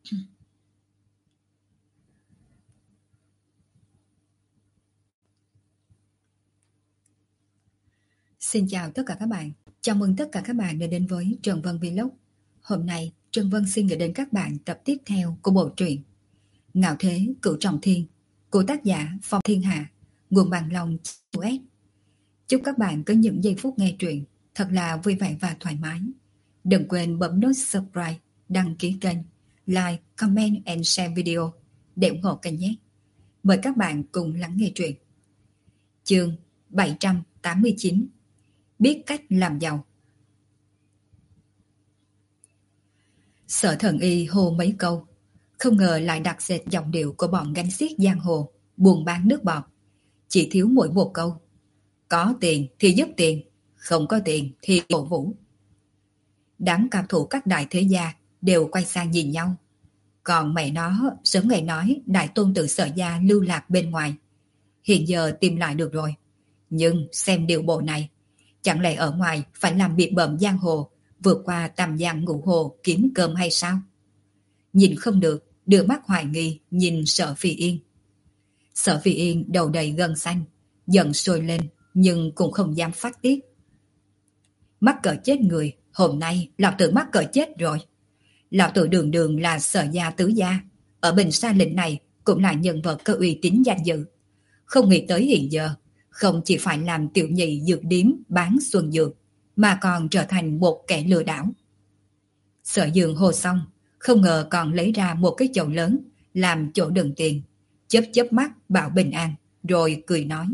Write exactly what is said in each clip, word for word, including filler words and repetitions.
Xin chào tất cả các bạn. Chào mừng tất cả các bạn đã đến với Trần Vân Vlog. Hôm nay, Trần Vân xin gửi đến các bạn tập tiếp theo của bộ truyện Ngạo Thế Cửu Trọng Thiên của tác giả Phong Thiên Hạ, nguồn bằng lòng u ét. Chúc các bạn có những giây phút nghe truyện thật là vui vẻ và thoải mái. Đừng quên bấm nút subscribe, đăng ký kênh, like, comment and share video để ủng hộ kênh nhé. Mời các bạn cùng lắng nghe truyện. Chương bảy trăm tám mươi chín. Biết cách làm giàu. Sở Thần Y hô mấy câu, không ngờ lại đặt dệt giọng điệu của bọn gánh xiếc giang hồ, buôn bán nước bọt. Chỉ thiếu mỗi một câu: có tiền thì giúp tiền, không có tiền thì cổ vũ. Đám cao thủ các đại thế gia đều quay sang nhìn nhau. Còn mẹ nó sớm ngày nói đại tôn tử Sở gia lưu lạc bên ngoài, hiện giờ tìm lại được rồi. Nhưng xem điều bộ này, chẳng lẽ ở ngoài phải làm biệt bợm giang hồ, vượt qua tam giang ngũ hồ kiếm cơm hay sao? Nhìn không được, đưa mắt hoài nghi nhìn Sở Phi Yên. Sở Phi Yên đầu đầy gân xanh, giận sôi lên nhưng cũng không dám phát tiết. Mắc cỡ chết người, hôm nay lão tử mắc cỡ chết rồi. Lão tử đường đường là Sở gia tứ gia, ở Bình Sa Lĩnh này cũng là nhân vật có uy tín danh dự. Không nghĩ tới hiện giờ, không chỉ phải làm tiểu nhị dược điếm bán xuân dược, mà còn trở thành một kẻ lừa đảo. Sở Dương hô xong, không ngờ còn lấy ra một cái chậu lớn làm chỗ đựng tiền, chớp chớp mắt bảo bình an, rồi cười nói: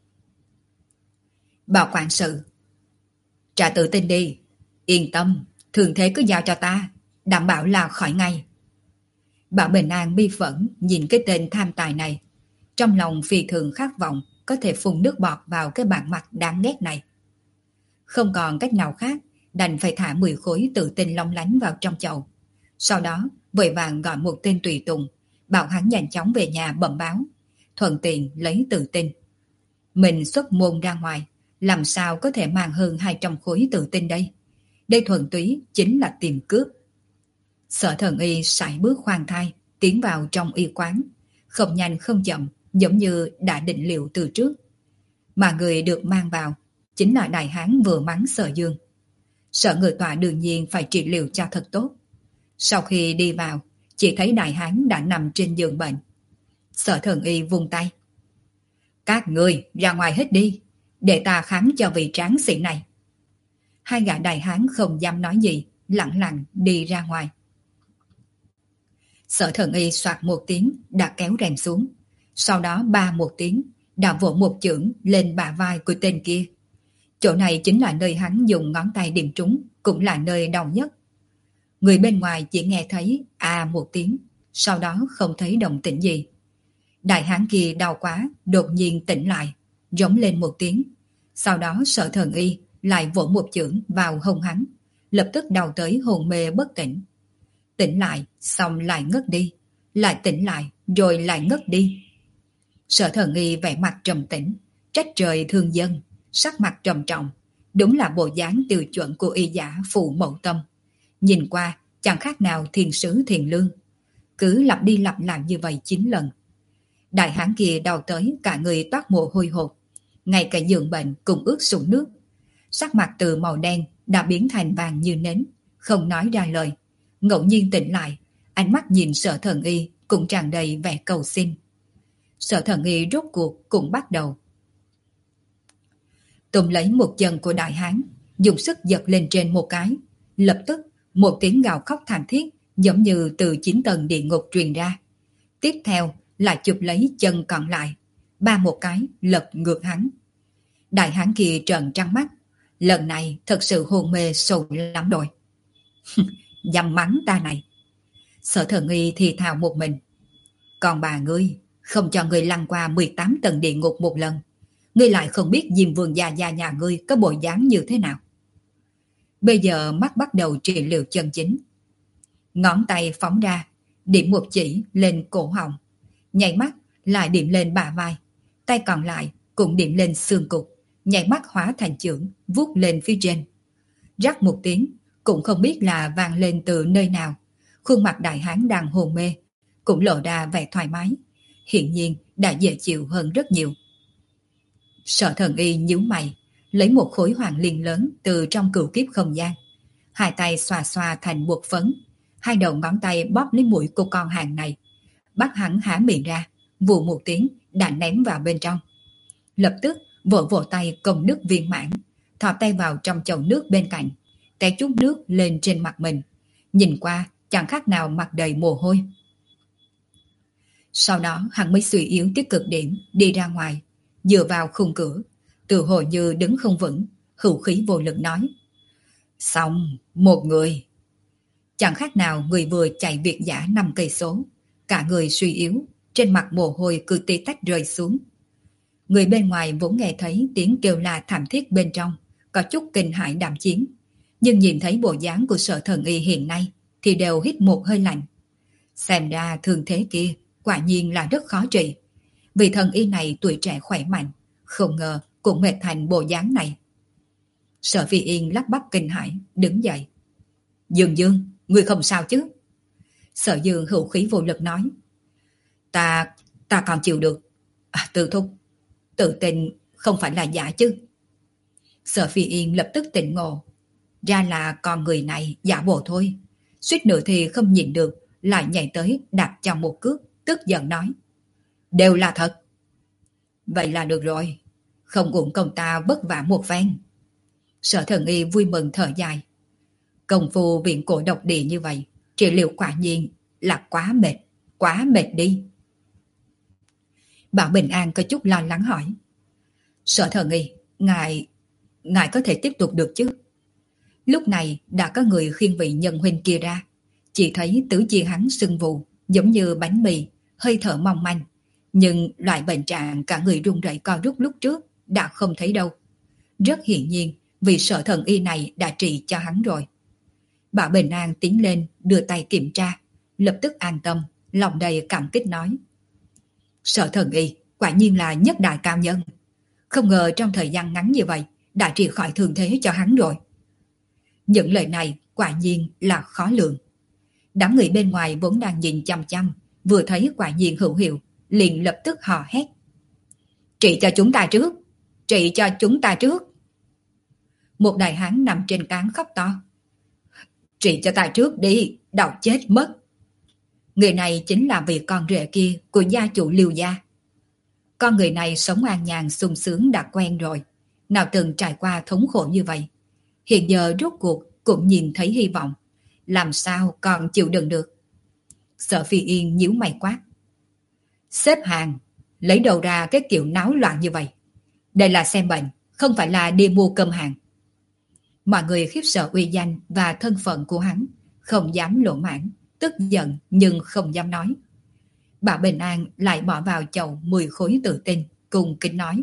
Bảo quản sự, trả tự tin đi, yên tâm, thường thế cứ giao cho ta, đảm bảo là khỏi ngay. Bảo Bình An bi phẫn nhìn cái tên tham tài này, trong lòng phi thường khát vọng có thể phun nước bọt vào cái bản mặt đáng ghét này. Không còn cách nào khác, đành phải thả mười khối tự tin long lánh vào trong chậu. Sau đó vội vàng gọi một tên tùy tùng, bảo hắn nhanh chóng về nhà bẩm báo, thuận tiện lấy tự tin. Mình xuất môn ra ngoài, làm sao có thể mang hơn hai trăm khối tự tin đây? Đây thuần túy chính là tìm cướp. Sở Thần Y sải bước khoan thai tiến vào trong y quán, không nhanh không chậm, giống như đã định liệu từ trước. Mà người được mang vào chính là đại hán vừa mắng Sở Dương. Sở Ngự Tọa đương nhiên phải trị liệu cho thật tốt. Sau khi đi vào, chỉ thấy đại hán đã nằm trên giường bệnh. Sở Thần Y vung tay: Các người ra ngoài hết đi, để ta khám cho vị tráng sĩ này. Hai gã đại hán không dám nói gì, lặng lặng đi ra ngoài. Sở Thần Y soạt một tiếng đã kéo rèm xuống, sau đó ba một tiếng đã vỗ một chưởng lên bả vai của tên kia. Chỗ này chính là nơi hắn dùng ngón tay điểm trúng, cũng là nơi đau nhất. Người bên ngoài chỉ nghe thấy à một tiếng, sau đó không thấy động tĩnh gì. Đại hán kia đau quá, đột nhiên tỉnh lại, rống lên một tiếng. Sau đó Sở Thần Y lại vỗ một chưởng vào hông hắn, lập tức đau tới hồn mê bất tỉnh. Tỉnh lại, xong lại ngất đi, lại tỉnh lại, rồi lại ngất đi. Sở Thần Y vẻ mặt trầm tĩnh, trách trời thương dân, sắc mặt trầm trọng, đúng là bộ dáng tiêu chuẩn của y giả phụ mẫu tâm. Nhìn qua chẳng khác nào thiền sứ thiền lương. Cứ lặp đi lặp lại như vậy chín lần. Đại hán kia đau tới cả người toát mồ hôi hột, ngay cả giường bệnh cũng ướt sũng nước. Sắc mặt từ màu đen đã biến thành vàng như nến, không nói ra lời. Ngẫu nhiên tỉnh lại, ánh mắt nhìn Sở Thần Y cũng tràn đầy vẻ cầu xin. Sở Thần Y rốt cuộc cũng bắt đầu. Tùm lấy một chân của đại hán, dùng sức giật lên trên một cái. Lập tức, một tiếng gào khóc thảm thiết giống như từ chín tầng địa ngục truyền ra. Tiếp theo là chụp lấy chân còn lại, ba một cái lật ngược hắn. Đại hán kia trợn trắng mắt, lần này thật sự hôn mê sâu lắm rồi. Dăm mắng ta này. Sở Thần Y thì thào một mình. Còn bà ngươi, không cho ngươi lăn qua mười tám tầng địa ngục một lần, ngươi lại không biết Diêm Vương gia gia nhà ngươi có bộ dáng như thế nào. Bây giờ mắt bắt đầu trị liệu chân chính. Ngón tay phóng ra, điểm một chỉ lên cổ họng, nhảy mắt lại điểm lên bả vai, tay còn lại cũng điểm lên xương cục, nhảy mắt hóa thành chưởng, vuốt lên phía trên. Rắc một tiếng, cũng không biết là vang lên từ nơi nào. khuôn mặt đại hán đang hôn mê cũng lộ ra vẻ thoải mái, hiển nhiên đã dễ chịu hơn rất nhiều. Sở Thần Y nhíu mày, lấy một khối hoàng liên lớn từ trong cửu kiếp không gian, hai tay xoa xoa thành bột phấn, hai đầu ngón tay bóp lấy mũi của con hàng này, bắt hắn há miệng ra, vù một tiếng đã ném vào bên trong. Lập tức vỗ vỗ tay công nước viên mãn, thò tay vào trong chậu nước bên cạnh, té chút nước lên trên mặt mình, nhìn qua chẳng khác nào mặt đầy mồ hôi. Sau đó hắn mới suy yếu tới cực điểm đi ra ngoài, dựa vào khung cửa, tự hồ như đứng không vững, hữu khí vô lực nói: Xong, một người. Chẳng khác nào người vừa chạy việt dã năm cây số, cả người suy yếu, trên mặt mồ hôi cứ tí tách rơi xuống. Người bên ngoài vốn nghe thấy tiếng kêu la thảm thiết bên trong, có chút kinh hãi đạm chiến, nhưng nhìn thấy bộ dáng của Sở Thần Y hiện nay thì đều hít một hơi lạnh. Xem ra thương thế kia quả nhiên là rất khó trị, vì thần y này tuổi trẻ khỏe mạnh, không ngờ cũng mệt thành bộ dáng này. Sở Phi Yên lắp bắp kinh hãi, đứng dậy. Dương Dương, ngươi không sao chứ? Sở Dương hữu khí vô lực nói. Ta, ta còn chịu được. À, Từ Thúc, tự tin không phải là giả chứ? Sở Phi Yên lập tức tỉnh ngộ. Ra là con người này giả bộ thôi. Suýt nữa thì không nhịn được, lại nhảy tới đạp cho một cước, tức giận nói. Đều là thật. Vậy là được rồi, không uổng công ta vất vả một phen. Sở Thần Y vui mừng thở dài. Công phu viện cổ độc địa như vậy, trị liệu quả nhiên là quá mệt, quá mệt đi. Bảo Bình An có chút lo lắng hỏi. Sở Thần Y, ngài, ngài có thể tiếp tục được chứ? Lúc này đã có người khiêng vị nhân huynh kia ra, chỉ thấy tứ chi hắn sưng vù, giống như bánh mì, hơi thở mong manh, nhưng loại bệnh trạng cả người run rẩy co rút lúc trước đã không thấy đâu. Rất hiển nhiên vì Sở Thần Y này đã trị cho hắn rồi. Bảo Bình An tiến lên đưa tay kiểm tra, lập tức an tâm, lòng đầy cảm kích nói. Sở Thần Y quả nhiên là nhất đại cao nhân, không ngờ trong thời gian ngắn như vậy đã trị khỏi thương thế cho hắn rồi. Những lời này quả nhiên là khó lường. Đám người bên ngoài vốn đang nhìn chăm chăm, vừa thấy quả nhiên hữu hiệu, liền lập tức hò hét. Trị cho chúng ta trước, trị cho chúng ta trước. Một đại hán nằm trên cán khóc to. Trị cho ta trước đi, đau chết mất. Người này chính là vị con rể kia của gia chủ Liêu gia. Con người này sống an nhàn sung sướng đã quen rồi, nào từng trải qua thống khổ như vậy. Hiện giờ rốt cuộc cũng nhìn thấy hy vọng, làm sao còn chịu đựng được. Sở Phi Yên nhíu mày quát. Xếp hàng, lấy đầu ra cái kiểu náo loạn như vậy. Đây là xem bệnh, không phải là đi mua cơm hàng. Mọi người khiếp sợ uy danh và thân phận của hắn, không dám lộ mãn, tức giận nhưng không dám nói. Bà Bình An lại bỏ vào chậu mười khối tự tin, cùng kính nói.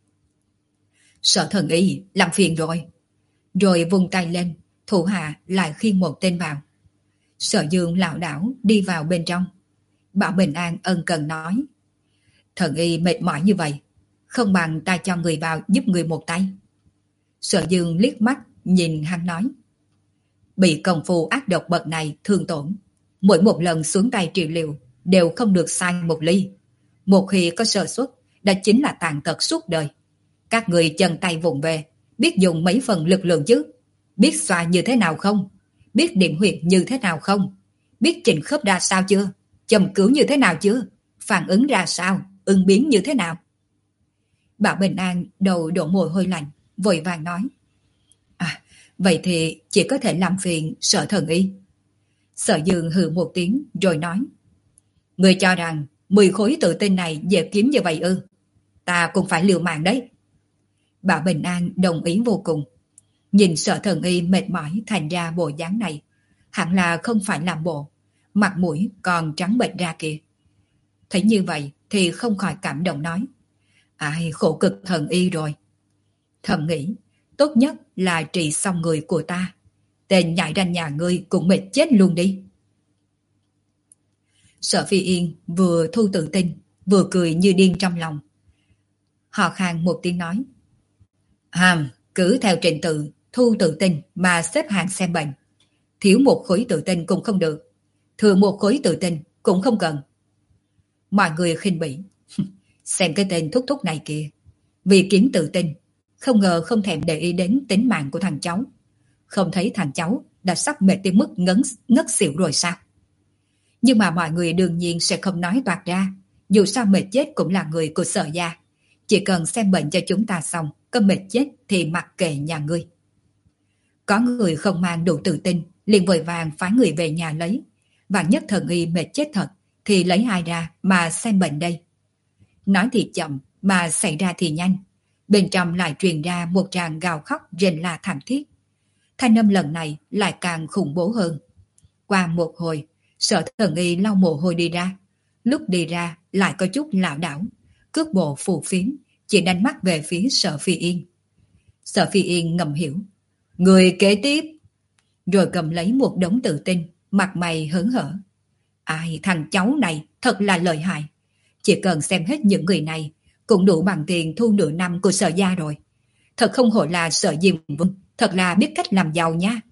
Sở Thần Y, làm phiền rồi. Rồi vung tay lên, thủ hạ lại khiêng một tên vào. Sở Dương lảo đảo đi vào bên trong. Bảo Bình An ân cần nói. Thần Y mệt mỏi như vậy, không bằng ta cho người vào giúp người một tay. Sở Dương liếc mắt nhìn hắn nói. Bị công phu ác độc bậc này thương tổn, mỗi một lần xuống tay trị liệu đều không được sai một ly. Một khi có sơ suất, đó chính là tàn tật suốt đời. Các người chân tay vụng về, biết dùng mấy phần lực lượng chứ? Biết xoa như thế nào không? Biết điểm huyệt như thế nào không? Biết chỉnh khớp ra sao chưa? Châm cứu như thế nào chưa? Phản ứng ra sao? Ứng biến như thế nào? Bảo Bình An đầu đổ mồ hôi lạnh, vội vàng nói. À, vậy thì chỉ có thể làm phiền Sở Thần Y. Sở Dương hừ một tiếng rồi nói. Người cho rằng mười khối tự tin này dễ kiếm như vậy ư? Ta cũng phải liều mạng đấy. Bảo Bình An đồng ý vô cùng. Nhìn Sở Thần Y mệt mỏi thành ra bộ dáng này, hẳn là không phải làm bộ, mặt mũi còn trắng bệch ra kìa. Thấy như vậy thì không khỏi cảm động nói. Ai khổ cực Thần Y rồi. Thầm nghĩ, tốt nhất là trị xong người của ta. Tên nhảy ra nhà ngươi cũng mệt chết luôn đi. Sở Phi Yên vừa thu tự tin, vừa cười như điên trong lòng. Họ khang một tiếng nói. Hàm, cứ theo trình tự, thu tự tin mà xếp hàng xem bệnh. Thiếu một khối tự tin cũng không được. Thừa một khối tự tin cũng không cần. Mọi người khinh bỉ. Xem cái tên thúc thúc này kìa. Vì kiếm tự tin, không ngờ không thèm để ý đến tính mạng của thằng cháu. Không thấy thằng cháu đã sắp mệt tới mức ngấn, ngất xỉu rồi sao? Nhưng mà mọi người đương nhiên sẽ không nói toạc ra. Dù sao mệt chết cũng là người của Sở gia. Chỉ cần xem bệnh cho chúng ta xong, có mệt chết thì mặc kệ nhà ngươi. Có người không mang đủ tự tin, liền vội vàng phái người về nhà lấy. Và nhất thần y mệt chết thật, thì lấy ai ra mà xem bệnh đây? Nói thì chậm, mà xảy ra thì nhanh. Bên trong lại truyền ra một tràng gào khóc rền la thảm thiết. Thanh âm lần này lại càng khủng bố hơn. Qua một hồi, Sở thần y lau mồ hôi đi ra. Lúc đi ra lại có chút lảo đảo, cước bộ phù phiếm, chỉ đánh mắt về phía Sở Phi Yên. Sở Phi Yên ngầm hiểu. Người kế tiếp. Rồi cầm lấy một đống tự tin, mặt mày hớn hở. Ai, thằng cháu này thật là lợi hại. Chỉ cần xem hết những người này cũng đủ bằng tiền thu nửa năm của Sở gia rồi. Thật không hổ là Sở Diêm Vương, thật là biết cách làm giàu nha.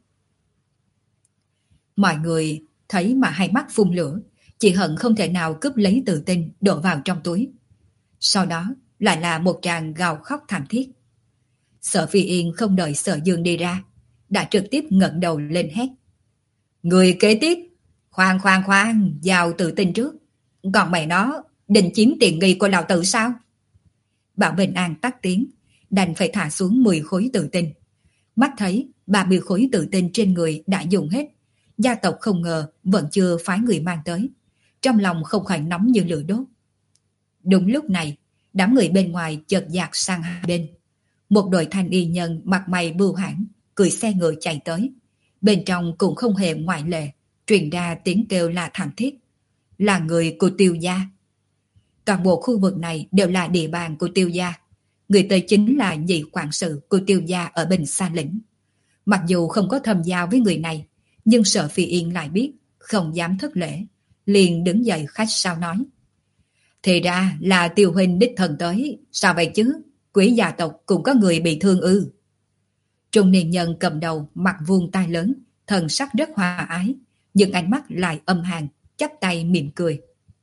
Mọi người thấy mà hai mắt phun lửa, chỉ hận không thể nào cướp lấy tự tin đổ vào trong túi. Sau đó lại là một tràng gào khóc thảm thiết. Sở Phi Yên không đợi Sở Dương đi ra, đã trực tiếp ngẩng đầu lên hét. Người kế tiếp. Khoan khoan khoan, giao tự tin trước. Còn mày nó định chiếm tiền nghi của lão tử sao? Bảo Bình An tắt tiếng, đành phải thả xuống mười khối tự tin. Mắt thấy ba mươi khối tự tin trên người đã dùng hết, gia tộc không ngờ vẫn chưa phái người mang tới. Trong lòng không khỏi nóng như lửa đốt. Đúng lúc này, đám người bên ngoài chợt dạt sang hai bên. Một đội thanh y nhân mặt mày bưu hãn, cười xe ngựa chạy tới. Bên trong cũng không hề ngoại lệ, truyền ra tiếng kêu la thảm thiết. Là người của Tiêu gia. Toàn bộ khu vực này đều là địa bàn của Tiêu gia. Người tới chính là nhị quản sự của Tiêu gia ở Bình Sa Lĩnh. Mặc dù không có thâm giao với người này, nhưng Sở Phi Yên lại biết, không dám thất lễ, liền đứng dậy khách sáo nói. Thì ra là Tiêu huynh đích thân tới, sao vậy chứ? Quý gia tộc cũng có người bị thương ư? Trung niên nhân cầm đầu, mặt vuông tai lớn, thần sắc rất hòa ái, nhưng ánh mắt lại âm hàn, chắp tay mỉm cười.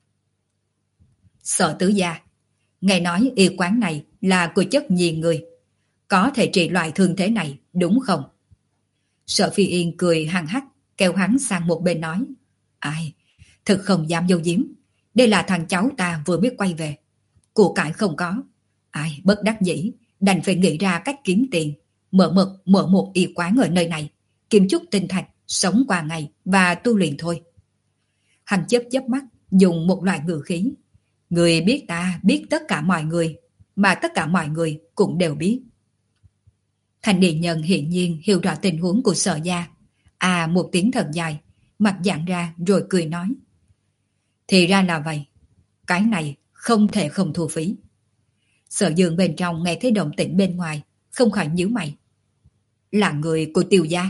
Sở tứ gia, nghe nói y quán này là của chất nhi người, có thể trị loại thương thế này, đúng không? Sở Phi Yên cười hằng hắc, kéo hắn sang một bên nói. Ai, thực không dám dâu diếm, đây là thằng cháu ta vừa mới quay về. Của cải không có, ai bất đắc dĩ, đành phải nghĩ ra cách kiếm tiền, mở mật mở một y quán ở nơi này, kiếm chút tinh thạch, sống qua ngày và tu luyện thôi. Hắn chớp chớp mắt, dùng một loại ngữ khí. Người biết ta biết tất cả mọi người, mà tất cả mọi người cũng đều biết. Thành niên nhân hiển nhiên hiểu rõ tình huống của Sở gia. À, một tiếng thật dài, mặt giãn ra rồi cười nói. Thì ra là vậy, cái này không thể không thu phí. Sở Dương bên trong nghe thấy động tĩnh bên ngoài, không khỏi nhíu mày. Là người của Tiêu gia.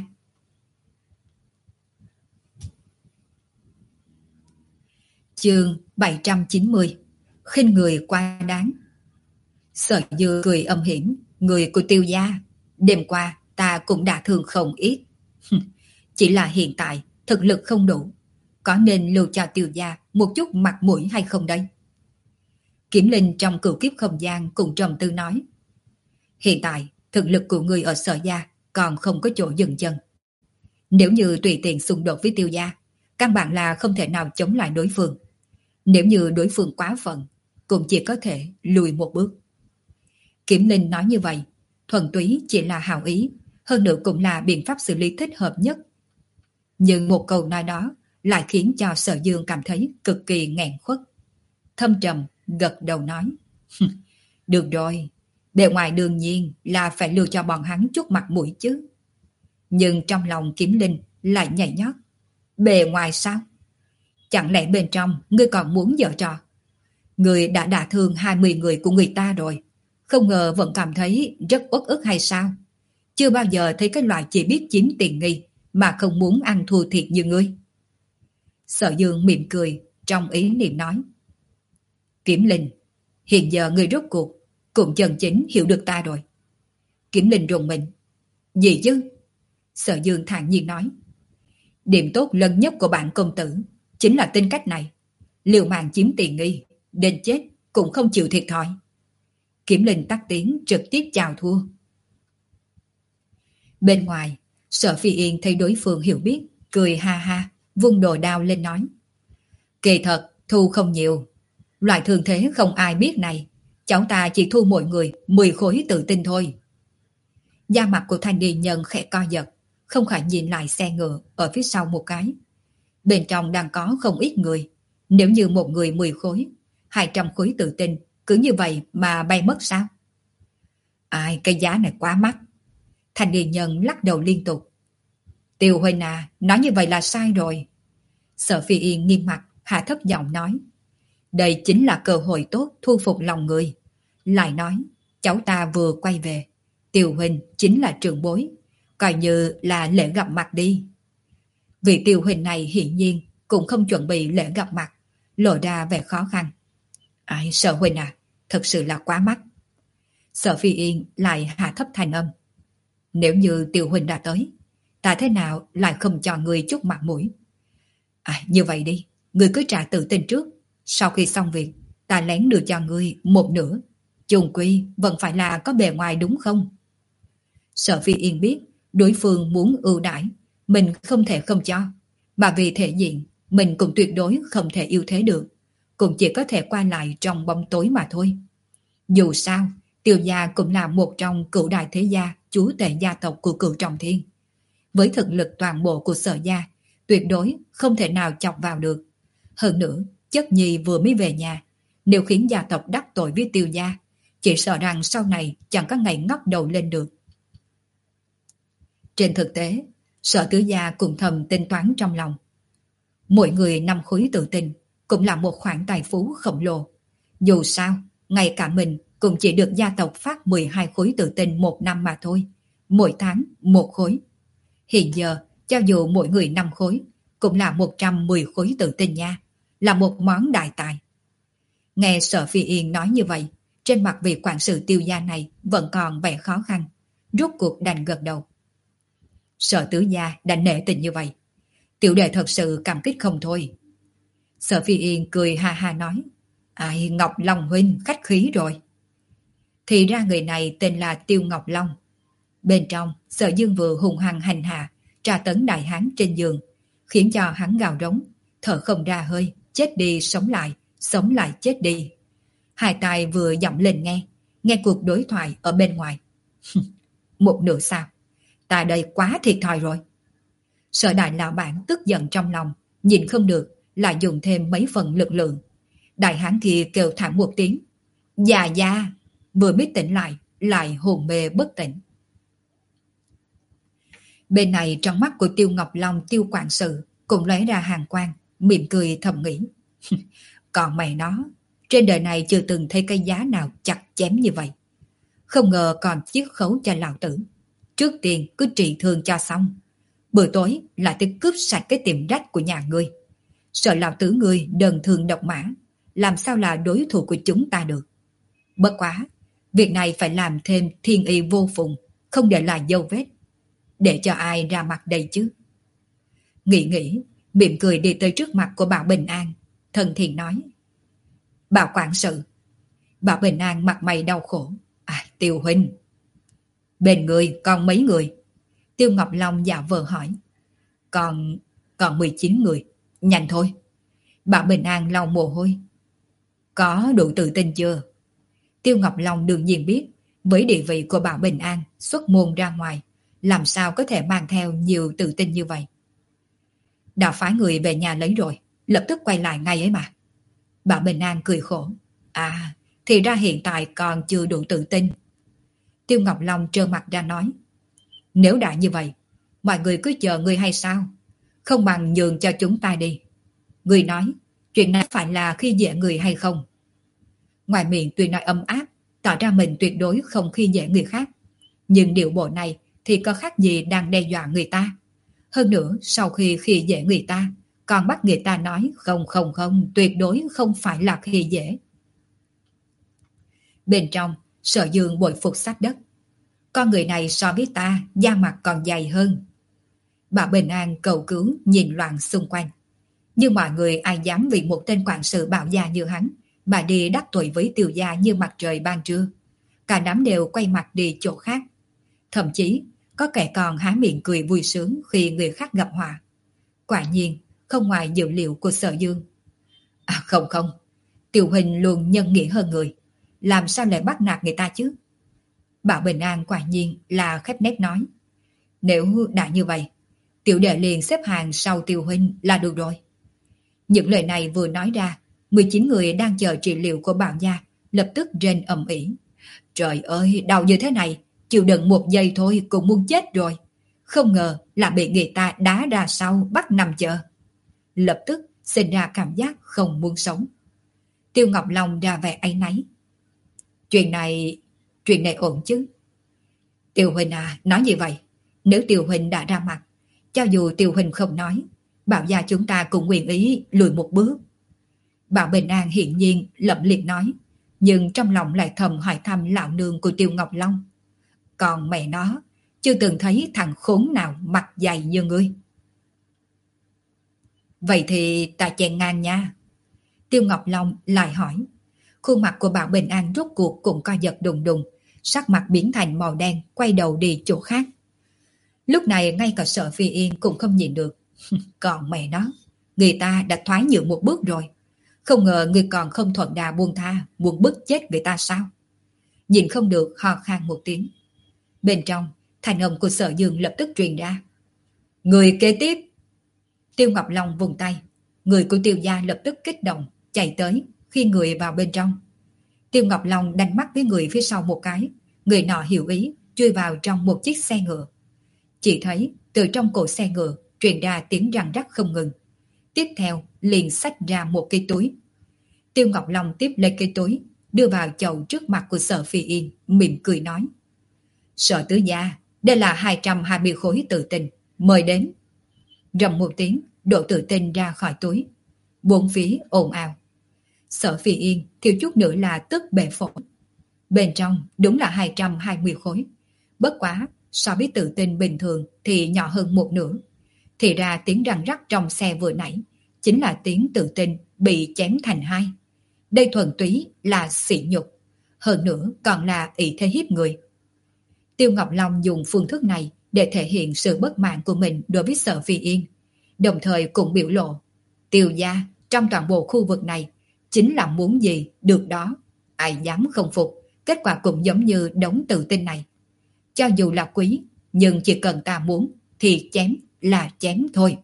Chương bảy trăm chín mươi. Khinh người quá đáng. Sở Dương cười âm hiểm. Người của Tiêu gia, đêm qua ta cũng đã thương không ít. Chỉ là hiện tại thực lực không đủ, có nên lưu cho Tiêu gia một chút mặt mũi hay không đây? Kiểm Linh trong cửu kiếp không gian cùng trầm tư nói. Hiện tại thực lực của người ở Sở gia còn không có chỗ dừng chân. Nếu như tùy tiện xung đột với Tiêu gia, căn bản là không thể nào chống lại đối phương. Nếu như đối phương quá phận, cũng chỉ có thể lùi một bước. Kiểm Linh nói như vậy, thuần túy chỉ là hảo ý, hơn nữa cũng là biện pháp xử lý thích hợp nhất. Nhưng một câu nói đó lại khiến cho Sở Dương cảm thấy cực kỳ nghẹn khuất. Thâm trầm gật đầu nói. Được rồi, bề ngoài đương nhiên là phải lưu cho bọn hắn chút mặt mũi chứ. Nhưng trong lòng Kiếm Linh lại nhảy nhót. Bề ngoài sao? Chẳng lẽ bên trong ngươi còn muốn giở trò? Ngươi đã đả thương hai mươi người của người ta rồi, không ngờ vẫn cảm thấy rất uất ức hay sao? Chưa bao giờ thấy cái loại chỉ biết chiếm tiền nghi mà không muốn ăn thua thiệt như ngươi. Sở Dương mỉm cười, trong ý niệm nói. Kiếm Linh, hiện giờ ngươi rốt cuộc cũng chân chính hiểu được ta rồi. Kiếm Linh rùng mình. Gì chứ? Sở Dương thản nhiên nói. Điểm tốt lớn nhất của bạn công tử chính là tính cách này. Liều mạng chiếm tiện nghi, đến chết cũng không chịu thiệt thòi. Kiểm Linh tắt tiếng trực tiếp chào thua. Bên ngoài, Sở Phi Yên thấy đối phương hiểu biết, cười ha ha, vung đồ đao lên nói. Kỳ thật, thu không nhiều. Loại thường thế không ai biết này, cháu ta chỉ thu mỗi người mười khối tự tin thôi. Da mặt của thanh niên nhân khẽ co giật, không khỏi nhìn lại xe ngựa ở phía sau một cái. Bên trong đang có không ít người. Nếu như một người mười khối, hai trăm khối tự tin, cứ như vậy mà bay mất sao? Ai, cái giá này quá mắc. Thanh niên nhân lắc đầu liên tục. Tiêu huynh à, nói như vậy là sai rồi. Sở Phi Yên nghiêm mặt, hạ thấp giọng nói. Đây chính là cơ hội tốt thu phục lòng người. Lại nói, cháu ta vừa quay về. Tiêu huynh chính là trưởng bối, coi như là lễ gặp mặt đi. Vị Tiêu huynh này hiển nhiên cũng không chuẩn bị lễ gặp mặt, lộ ra vẻ khó khăn. Ai, Sở huynh à, thật sự là quá mắc. Sở Phi Yên lại hạ thấp thanh âm. Nếu như Tiêu huynh đã tới, ta thế nào lại không cho người chút mặt mũi? À, như vậy đi, người cứ trả tự tin trước. Sau khi xong việc, ta lén đưa cho người một nửa. Chung quy vẫn phải là có bề ngoài đúng không? Sở Phi Yên biết đối phương muốn ưu đãi, mình không thể không cho. Mà vì thể diện, mình cũng tuyệt đối không thể yêu thế được. Cũng chỉ có thể qua lại trong bóng tối mà thôi. Dù sao, Tiêu gia cũng là một trong cửu đại thế gia, chúa tể gia tộc của Cửu Trọng Thiên. Với thực lực toàn bộ của Sở gia, tuyệt đối không thể nào chọc vào được. Hơn nữa, chất nhi vừa mới về nhà, nếu khiến gia tộc đắc tội với Tiêu gia, chỉ sợ rằng sau này chẳng có ngày ngóc đầu lên được. Trên thực tế, Sở Tứ gia cũng thầm tính toán trong lòng. Mỗi người năm khối tự tin cũng là một khoản tài phú khổng lồ. Dù sao, ngay cả mình cũng chỉ được gia tộc phát mười hai khối tự tin một năm mà thôi. Mỗi tháng một khối. Hiện giờ, cho dù mỗi người năm khối, cũng là một trăm mười khối tự tin nha. Là một món đại tài. Nghe Sở Phi Yên nói như vậy, trên mặt vị quản sự Tiêu gia này vẫn còn vẻ khó khăn. Rốt cuộc đành gật đầu. Sở Tứ gia đã nể tình như vậy, tiểu đệ thật sự cảm kích không thôi. Sở Phi Yên cười ha ha nói. Ai, Ngọc Long huynh khách khí rồi. Thì ra người này tên là Tiêu Ngọc Long. Bên trong, Sở Dương vừa hùng hăng hành hạ, tra tấn đại hán trên giường, khiến cho hắn gào rống, thở không ra hơi, chết đi sống lại, sống lại chết đi. Hai tay vừa giọng lên nghe, nghe cuộc đối thoại ở bên ngoài. Một nửa sao? Ta đây quá thiệt thòi rồi. Sở đại lão bản tức giận trong lòng, nhìn không được, lại dùng thêm mấy phần lực lượng. Đại hán kia kêu thảm một tiếng. Già già, vừa mới tỉnh lại, lại hồn mê bất tỉnh. Bên này trong mắt của Tiêu Ngọc Long Tiêu quản sự cũng lóe ra hàng quang, mỉm cười thầm nghĩ. Còn mày nó, trên đời này chưa từng thấy cái giá nào chặt chém như vậy. Không ngờ còn chiết khấu cho lão tử. Trước tiên cứ trị thương cho xong, bữa tối lại tới cướp sạch cái tiệm rách của nhà ngươi. Sợ lão tử ngươi đơn thương độc mã, làm sao là đối thủ của chúng ta được. Bất quá, việc này phải làm thêm thiên y vô phùng, không để lại dấu vết. Để cho ai ra mặt đây chứ? Nghĩ nghĩ, mỉm cười đi tới trước mặt của Bảo Bình An, thân thiện nói. Bảo quản sự. Bảo Bình An mặt mày đau khổ. À, Tiêu huynh. Bên người còn mấy người? Tiêu Ngọc Long giả vờ hỏi. Còn, còn mười chín người. Nhanh thôi. Bảo Bình An lau mồ hôi. Có đủ tự tin chưa? Tiêu Ngọc Long đương nhiên biết, với địa vị của Bảo Bình An xuất môn ra ngoài, làm sao có thể mang theo nhiều tự tin như vậy. Đã phái người về nhà lấy rồi, lập tức quay lại ngay ấy mà. Bảo Bình An cười khổ. À, thì ra hiện tại còn chưa đủ tự tin. Tiêu Ngọc Long trơ mặt ra nói. Nếu đã như vậy, mọi người cứ chờ người hay sao? Không bằng nhường cho chúng ta đi. Người nói, chuyện này phải là khi dễ người hay không? Ngoài miệng tuy nói ấm áp, tỏ ra mình tuyệt đối không khi dễ người khác. Nhưng điệu bộ này thì có khác gì đang đe dọa người ta. Hơn nữa, sau khi khi dễ người ta, còn bắt người ta nói không không không, tuyệt đối không phải là khi dễ. Bên trong, Sở Dương bội phục sát đất. Con người này so với ta, da mặt còn dày hơn. Bà Bình An cầu cứu nhìn loạn xung quanh. Nhưng mọi người ai dám vì một tên quản sự bạo gia như hắn mà đi đắc tội với Tiêu gia như mặt trời ban trưa. Cả đám đều quay mặt đi chỗ khác. Thậm chí có kẻ còn há miệng cười vui sướng khi người khác gặp họa. Quả nhiên không ngoài dự liệu của Sở Dương. À không không, Tiêu huynh luôn nhân nghĩa hơn người, làm sao lại bắt nạt người ta chứ? Bảo Bình An quả nhiên là khép nép nói. Nếu đã như vậy, tiểu đệ liền xếp hàng sau Tiêu huynh là được rồi. Những lời này vừa nói ra, mười chín người đang chờ trị liệu của Bảo gia lập tức rên ầm ĩ. Trời ơi, đau như thế này, chịu đựng một giây thôi cũng muốn chết rồi. Không ngờ là bị người ta đá ra sau bắt nằm chờ. Lập tức sinh ra cảm giác không muốn sống. Tiêu Ngọc Long ra vẻ áy náy. Chuyện này, chuyện này ổn chứ? Tiêu huynh à, nói như vậy, nếu Tiêu huynh đã ra mặt, cho dù Tiêu huynh không nói, Bảo gia chúng ta cũng nguyện ý lùi một bước. Bảo Bình An hiển nhiên lẩm liệt nói, nhưng trong lòng lại thầm hỏi thăm lão nương của Tiêu Ngọc Long. Còn mẹ nó, chưa từng thấy thằng khốn nào mặt dày như ngươi. Vậy thì ta chèn ngang nha. Tiêu Ngọc Long lại hỏi. Khuôn mặt của Bảo Bình An rốt cuộc cũng co giật đùng đùng, sắc mặt biến thành màu đen, quay đầu đi chỗ khác. Lúc này ngay cả Sở Phi Yên cũng không nhìn được. Còn mẹ nó, người ta đã thoái nhượng một bước rồi. Không ngờ người còn không thuận đà buông tha, muốn bức chết người ta sao? Nhìn không được ho khan một tiếng. Bên trong, thanh âm của Sở Dương lập tức truyền ra. Người kế tiếp. Tiêu Ngọc Long vùng tay. Người của Tiêu gia lập tức kích động, chạy tới, khi người vào bên trong. Tiêu Ngọc Long đánh mắt với người phía sau một cái. Người nọ hiểu ý, chui vào trong một chiếc xe ngựa. Chỉ thấy từ trong cổ xe ngựa truyền ra tiếng răng rắc không ngừng. Tiếp theo liền xách ra một cái túi. Tiêu Ngọc Long tiếp lấy cái túi, đưa vào chậu trước mặt của Sở Phi Yên, mỉm cười nói. Sở tứ gia, đây là hai trăm hai mươi khối tự tinh, mời đến. Rầm một tiếng, đổ tự tinh ra khỏi túi. Bốn phía ồn ào. Sở Phi Yên thiếu chút nữa là tức bể phổi. Bên trong đúng là hai trăm hai mươi khối. Bất quá, so với tự tinh bình thường thì nhỏ hơn một nửa. Thì ra tiếng răng rắc trong xe vừa nãy chính là tiếng tự tinh bị chém thành hai. Đây thuần túy là sỉ nhục, hơn nữa còn là ý thế hiếp người. Tiêu Ngọc Long dùng phương thức này để thể hiện sự bất mãn của mình đối với Sở Phi Yên, đồng thời cũng biểu lộ Tiêu gia trong toàn bộ khu vực này chính là muốn gì được đó, ai dám không phục, kết quả cũng giống như đống tự tinh này. Cho dù là quý, nhưng chỉ cần ta muốn thì chém là chém thôi.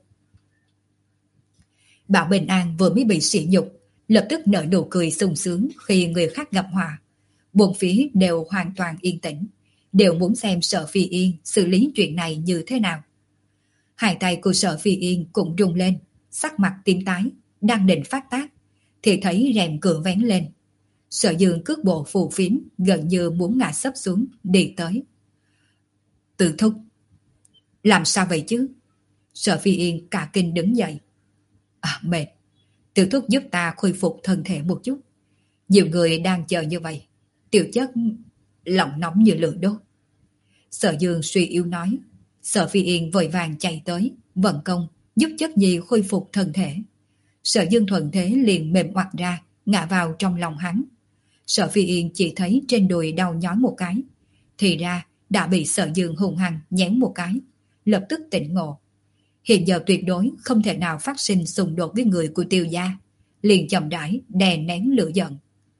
Bảo Bình An vừa mới bị sỉ nhục, lập tức nở nụ cười sung sướng khi người khác gặp họa. Bốn phía đều hoàn toàn yên tĩnh, đều muốn xem Sở Phi Yên xử lý chuyện này như thế nào. Hai tay của Sở Phi Yên cũng rung lên, sắc mặt tím tái, đang định phát tác, thì thấy rèm cửa vén lên. Sở Dương cước bộ phù phiếm, gần như muốn ngã sấp xuống, đi tới. Tự thúc. Làm sao vậy chứ? Sở Phi Yên cả kinh đứng dậy. À mệt, Tiểu thúc giúp ta khôi phục thân thể một chút. Nhiều người đang chờ như vậy, tiểu chất lòng nóng như lửa đốt. Sở Dương suy yếu nói. Sở Phi Yên vội vàng chạy tới, vận công, giúp chất nhi khôi phục thân thể. Sở Dương thuận thế liền mềm oặt ra, ngã vào trong lòng hắn. Sở Phi Yên chỉ thấy trên đùi đau nhói một cái, thì ra đã bị Sở Dương hung hăng nhén một cái, lập tức tỉnh ngộ. Hiện giờ tuyệt đối không thể nào phát sinh xung đột với người của Tiêu gia, liền chậm rãi đè nén lửa giận.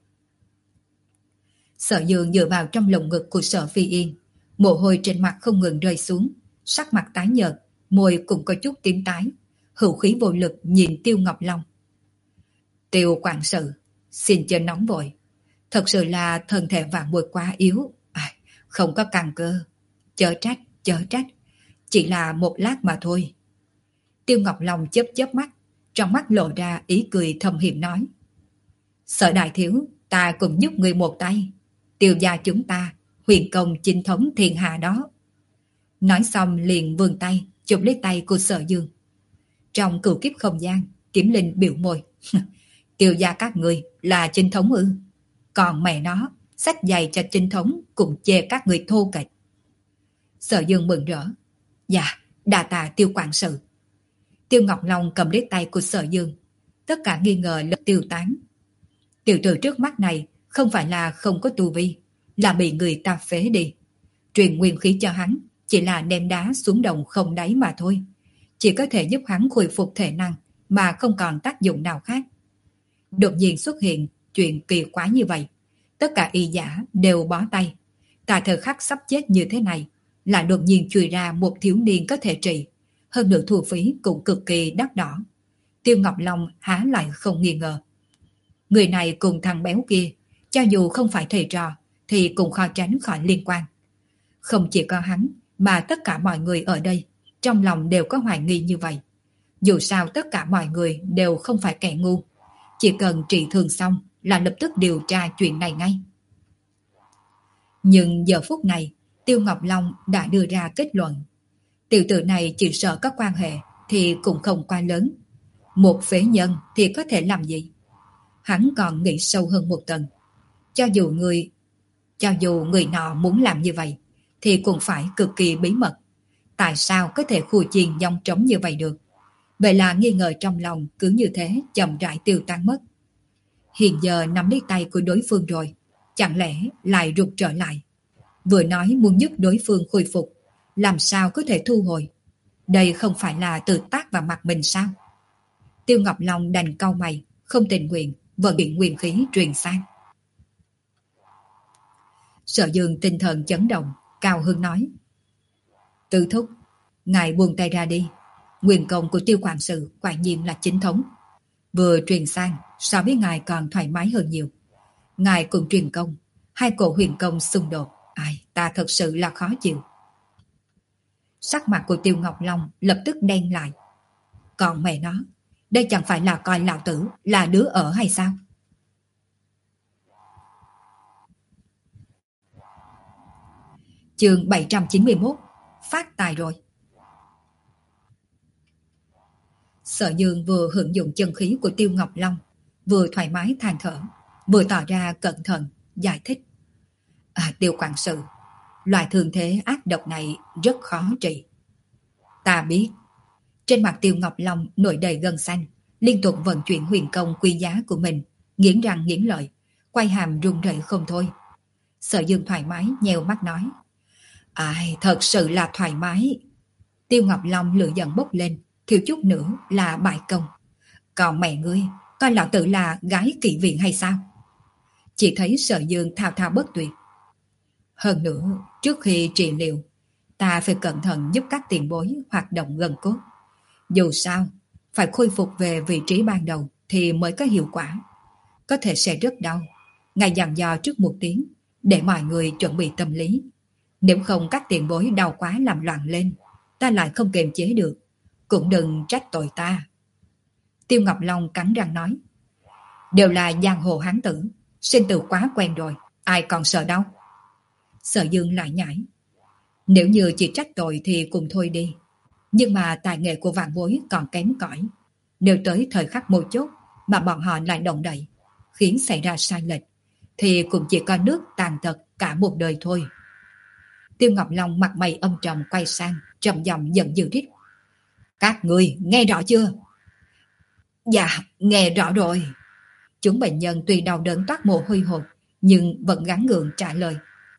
Sở Dương dựa vào trong lồng ngực của Sở Phi Yên, mồ hôi trên mặt không ngừng rơi xuống, sắc mặt tái nhợt, môi cũng có chút tím tái, hữu khí vô lực nhìn Tiêu Ngọc Long. Tiêu quản sự, xin chớ nóng vội, thật sự là thân thể vạn bối quá yếu, à, không có căn cơ, chớ trách, chớ trách, chỉ là một lát mà thôi. Tiêu Ngọc Long chớp chớp mắt, trong mắt lộ ra ý cười thầm hiểm nói. Sở đại thiếu, ta cũng giúp người một tay. Tiêu gia chúng ta, huyền công chính thống thiên hạ đó. Nói xong liền vươn tay, chụp lấy tay của Sở Dương. Trong cửu kiếp không gian, Kiếm Linh biểu môi. Tiêu gia các người là chính thống ư? Còn mẹ nó, sách giày cho chính thống cũng chê các người thô kệch. Sở Dương mừng rỡ. Dạ, đà tạ Tiêu quản sự. Tiêu Ngọc Long cầm lấy tay của Sở Dương. Tất cả nghi ngờ lập tiêu tán. Tiểu tử trước mắt này không phải là không có tu vi, là bị người ta phế đi. Truyền nguyên khí cho hắn chỉ là ném đá xuống đồng không đáy mà thôi. Chỉ có thể giúp hắn khôi phục thể năng mà không còn tác dụng nào khác. Đột nhiên xuất hiện chuyện kỳ quái như vậy. Tất cả y giả đều bó tay. Tại thời khắc sắp chết như thế này, lại đột nhiên chui ra một thiếu niên có thể trị. Hơn nữa thu phí cũng cực kỳ đắt đỏ. Tiêu Ngọc Long há lại không nghi ngờ. Người này cùng thằng béo kia, cho dù không phải thầy trò, thì cũng khó tránh khỏi liên quan. Không chỉ có hắn, mà tất cả mọi người ở đây, trong lòng đều có hoài nghi như vậy. Dù sao tất cả mọi người đều không phải kẻ ngu. Chỉ cần trị thương xong là lập tức điều tra chuyện này ngay. Nhưng giờ phút này, Tiêu Ngọc Long đã đưa ra kết luận. Tiểu tử này chỉ sợ có quan hệ thì cũng không quá lớn. Một phế nhân thì có thể làm gì? Hắn còn nghĩ sâu hơn một tầng. Cho dù người, cho dù người nọ muốn làm như vậy, thì cũng phải cực kỳ bí mật. Tại sao có thể khu chiền dòng trống như vậy được? Vậy là nghi ngờ trong lòng cứ như thế chậm rãi tiêu tan mất. Hiện giờ nắm lấy tay của đối phương rồi, chẳng lẽ lại rụt trở lại? Vừa nói muốn giúp đối phương khôi phục, làm sao có thể thu hồi? Đây không phải là tự tác vào mặt mình sao? Tiêu Ngọc Long đành cau mày, không tình nguyện, vận điện nguyên khí truyền sang. Sở Dương tinh thần chấn động, cao hưng nói: Tư thúc, ngài buông tay ra đi. Nguyên công của Tiêu quản sự quả nhiên là chính thống. Vừa truyền sang, so với ngài còn thoải mái hơn nhiều. Ngài cùng truyền công, hai cổ huyền công xung đột, ai, ta thật sự là khó chịu. Sắc mặt của Tiêu Ngọc Long lập tức đen lại. Còn mẹ nó, đây chẳng phải là coi lão tử là đứa ở hay sao? Chương bảy trăm chín mươi mốt, phát tài rồi. Sở Dương vừa hưởng dụng chân khí của Tiêu Ngọc Long, vừa thoải mái than thở, vừa tỏ ra cẩn thận, giải thích. À, Tiêu quản sự, loại thương thế ác độc này rất khó trị. Ta biết. Trên mặt Tiêu Ngọc Long nổi đầy gân xanh, liên tục vận chuyển huyền công quý giá của mình, nghiến răng nghiến lợi, quay hàm run rẩy không thôi. Sở Dương thoải mái nheo mắt nói: Ai, thật sự là thoải mái. Tiêu Ngọc Long lửa giận bốc lên, thiếu chút nữa là bại công. Còn mẹ ngươi, coi lão tử là gái kỵ viện hay sao? Chỉ thấy Sở Dương thao thao bất tuyệt. Hơn nữa, trước khi trị liệu, ta phải cẩn thận giúp các tiền bối hoạt động gân cốt. Dù sao, phải khôi phục về vị trí ban đầu thì mới có hiệu quả. Có thể sẽ rất đau. Ngài dặn dò trước một tiếng, để mọi người chuẩn bị tâm lý. Nếu không các tiền bối đau quá làm loạn lên, ta lại không kiềm chế được. Cũng đừng trách tội ta. Tiêu Ngọc Long cắn răng nói: Đều là giang hồ hán tử, sinh tử quá quen rồi, ai còn sợ đâu. Sở Dương lại nhảy: Nếu như chỉ trách tội thì cùng thôi đi. Nhưng mà tài nghệ của vạn bối còn kém cỏi. Nếu tới thời khắc mấu chốt mà bọn họ lại động đậy, khiến xảy ra sai lệch, thì cũng chỉ có nước tàn tật cả một đời thôi. Tiêu Ngọc Long mặt mày âm trầm quay sang, trầm giọng giận dữ rít: Các người nghe rõ chưa? Dạ, nghe rõ rồi. Chúng bệnh nhân tuy đau đớn toát mồ hôi hột, nhưng vẫn gắng gượng trả lời.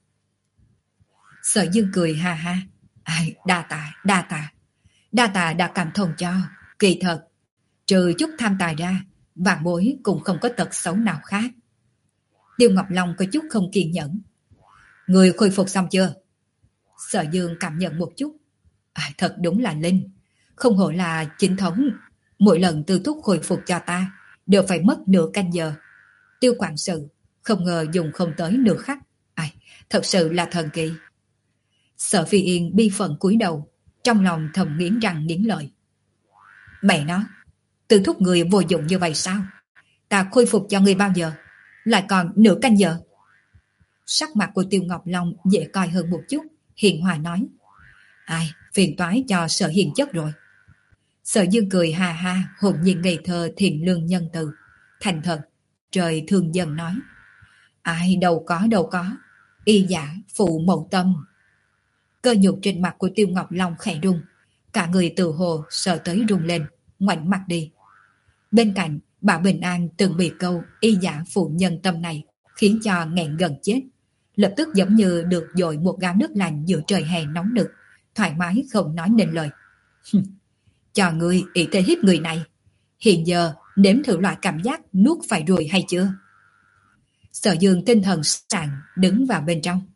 Sở Dương cười ha ha: Ai, đa tạ, đa tạ. Đa tạ đã cảm thông cho. Kỳ thật, trừ chút tham tài ra, vạn bối cũng không có tật xấu nào khác. Tiêu Ngọc Long có chút không kiên nhẫn: Người khôi phục xong chưa? Sở Dương cảm nhận một chút. À, thật đúng là linh. Không hổ là chính thống. Mỗi lần Tư thúc khôi phục cho ta đều phải mất nửa canh giờ. Tiêu quản sự không ngờ dùng không tới nửa khắc. À, thật sự là thần kỳ. Sở Phi Yên bi phận cúi đầu, trong lòng thầm nghiến răng nghiến lợi. Mẹ nó, Tư thúc người vô dụng như vậy sao? Ta khôi phục cho người bao giờ? Lại còn nửa canh giờ. Sắc mặt của Tiêu Ngọc Long dễ coi hơn một chút, hiền hòa nói: Ai, phiền toái cho Sở hiền chất rồi. Sở Dương cười ha ha, hồn nhiên ngây thơ thiện lương nhân từ, thành thật, trời thương dân nói: Ai, đâu có đâu có, y giả phụ mẫu tâm. Cơ nhục trên mặt của Tiêu Ngọc Long khẽ rung, cả người tự hồ sợ tới rung lên, ngoảnh mặt đi. Bên cạnh, bà Bình An từng bị câu y giả phụ nhân tâm này khiến cho nghẹn gần chết. Lập tức giống như được dội một gáo nước lạnh giữa trời hè nóng nực, thoải mái không nói nên lời. Cho ngươi ý thế hiếp người này. Hiện giờ nếm thử loại cảm giác nuốt phải ruồi hay chưa? Sở Dương tinh thần sảng đứng vào bên trong.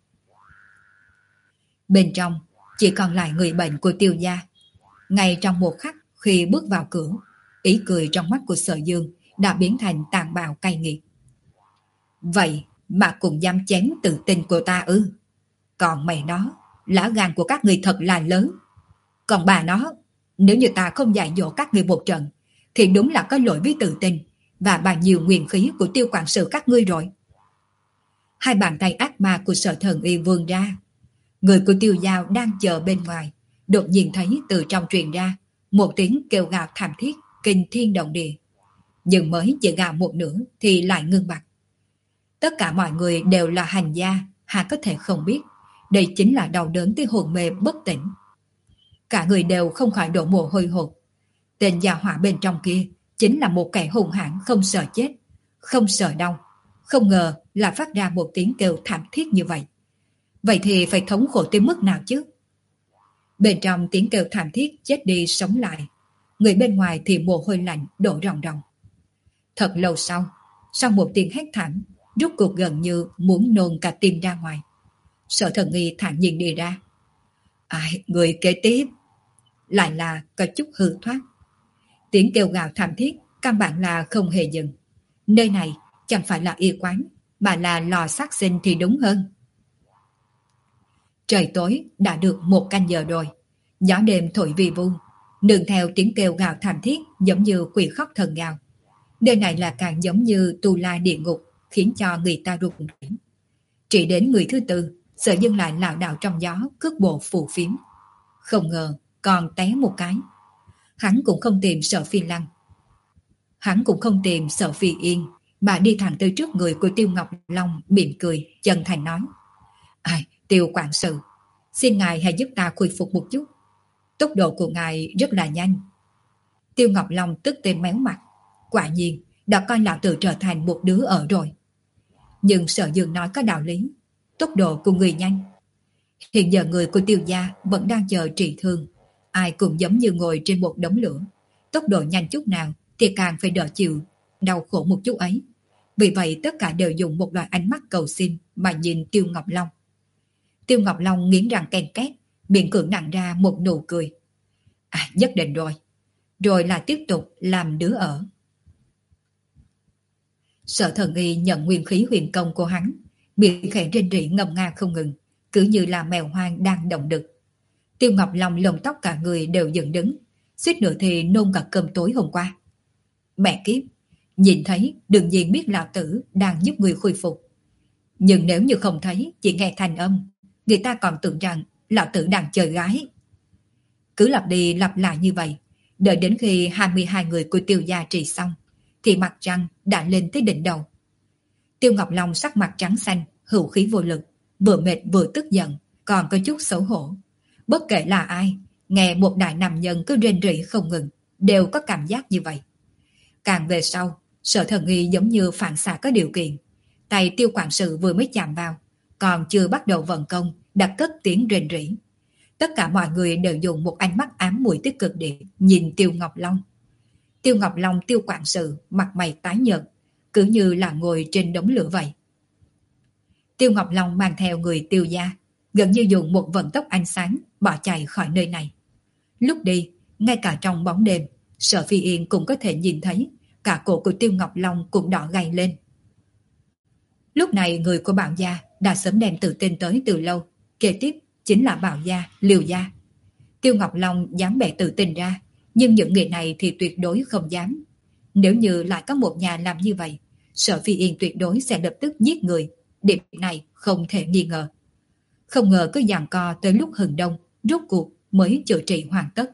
Bên trong chỉ còn lại người bệnh của Tiêu gia. Ngay trong một khắc khi bước vào cửa, ý cười trong mắt của Sở Dương đã biến thành tàn bạo cay nghiệt. Vậy mà cũng dám chém tự tin của ta ư? Còn mày nó, lá gan của các người thật là lớn. Còn bà nó, nếu như ta không dạy dỗ các người một trận, thì đúng là có lỗi với tự tin và bao nhiêu nguyên khí của Tiêu quản sự các ngươi rồi. Hai bàn tay ác ma của Sở Thần Y vươn ra. Người của Tiêu Giao đang chờ bên ngoài, đột nhiên thấy từ trong truyền ra một tiếng kêu gào thảm thiết kinh thiên động địa. Nhưng mới chỉ gào một nửa thì lại ngưng bặt. Tất cả mọi người đều là hành gia, hà có thể không biết đây chính là đau đớn tới hồn mê bất tỉnh. Cả người đều không khỏi đổ mồ hôi hột. Tên gia hỏa bên trong kia chính là một kẻ hung hãn không sợ chết, không sợ đau. Không ngờ là phát ra một tiếng kêu thảm thiết như vậy. Vậy thì phải thống khổ tới mức nào chứ? Bên trong tiếng kêu thảm thiết chết đi sống lại, người bên ngoài thì mồ hôi lạnh đổ ròng ròng. Thật lâu sau, sau một tiếng hét thảm, rút cuộc gần như muốn nôn cả tim ra ngoài. Sở Thần Y thản nhiên đi ra. Ai, người kế tiếp lại là có chút hư thoát. Tiếng kêu gào thảm thiết căn bản là không hề dừng. Nơi này chẳng phải là y quán, mà là lò sát sinh thì đúng hơn. Trời tối đã được một canh giờ rồi. Gió đêm thổi vi vu, nương theo tiếng kêu gào thảm thiết giống như quỷ khóc thần gào. Nơi này là càng giống như tu la địa ngục, khiến cho người ta run rẩy. Chỉ đến người thứ tư, Sở Dương lại lảo đảo trong gió, cước bộ phù phiếm. Không ngờ còn té một cái. Hắn cũng không tìm Sở Phi Lăng, hắn cũng không tìm Sở Phi Yên, mà đi thẳng tới trước người của Tiêu Ngọc Long, mỉm cười chân thành nói: Ai, Tiêu quản sự, xin ngài hãy giúp ta khôi phục một chút. Tốc độ của ngài rất là nhanh. Tiêu Ngọc Long tức tên méo mặt. Quả nhiên đã coi lão tử trở thành một đứa ở rồi. Nhưng Sở Dương nói có đạo lý. Tốc độ của người nhanh. Hiện giờ người của Tiêu gia vẫn đang chờ trị thương. Ai cũng giống như ngồi trên một đống lửa. Tốc độ nhanh chút nào thì càng phải đỡ chịu đau khổ một chút ấy. Vì vậy tất cả đều dùng một loại ánh mắt cầu xin mà nhìn Tiêu Ngọc Long. Tiêu Ngọc Long nghiến răng ken két, miệng cưỡng nặng ra một nụ cười. À, nhất định rồi. Rồi là tiếp tục làm đứa ở. Sở Thần Y nhận nguyên khí huyền công của hắn, miệng khẽ rên rỉ ngầm nga không ngừng, cứ như là mèo hoang đang động đực. Tiêu Ngọc Long lông tóc cả người đều dựng đứng, suýt nữa thì nôn cả cơm tối hôm qua. Mẹ kiếp, nhìn thấy đương nhiên biết lão tử đang giúp người khôi phục. Nhưng nếu như không thấy, chỉ nghe thanh âm, người ta còn tưởng rằng lão tử đang chơi gái. Cứ lặp đi lặp lại như vậy, đợi đến khi hai mươi hai người của Tiêu gia trị xong, thì mặt trăng đã lên tới đỉnh đầu. Tiêu Ngọc Long sắc mặt trắng xanh, hữu khí vô lực, vừa mệt vừa tức giận, còn có chút xấu hổ. Bất kể là ai, nghe một đại nam nhân cứ rên rỉ không ngừng, đều có cảm giác như vậy. Càng về sau, Sở Thần Y giống như phản xạ có điều kiện. Tay Tiêu quản sự vừa mới chạm vào, còn chưa bắt đầu vận công, đã cất tiếng rên rỉ. Tất cả mọi người đều dùng một ánh mắt ám muội tích cực địa nhìn Tiêu Ngọc Long. Tiêu Ngọc Long Tiêu quản sự mặt mày tái nhợt, cứ như là ngồi trên đống lửa vậy. Tiêu Ngọc Long mang theo người Tiêu gia, gần như dùng một vận tốc ánh sáng bỏ chạy khỏi nơi này. Lúc đi, ngay cả trong bóng đêm, Sở Phi Yên cũng có thể nhìn thấy cả cổ của Tiêu Ngọc Long cũng đỏ gay lên. Lúc này người của Bảo gia đã sớm đem tự tin tới từ lâu, kế tiếp chính là Bảo gia, Liều gia. Tiêu Ngọc Long dám bẻ tự tin ra, nhưng những người này thì tuyệt đối không dám. Nếu như lại có một nhà làm như vậy, Sở Phi Yên tuyệt đối sẽ lập tức giết người, điểm này không thể nghi ngờ. Không ngờ cứ giằng co tới lúc hừng đông, rốt cuộc mới chữa trị hoàn tất.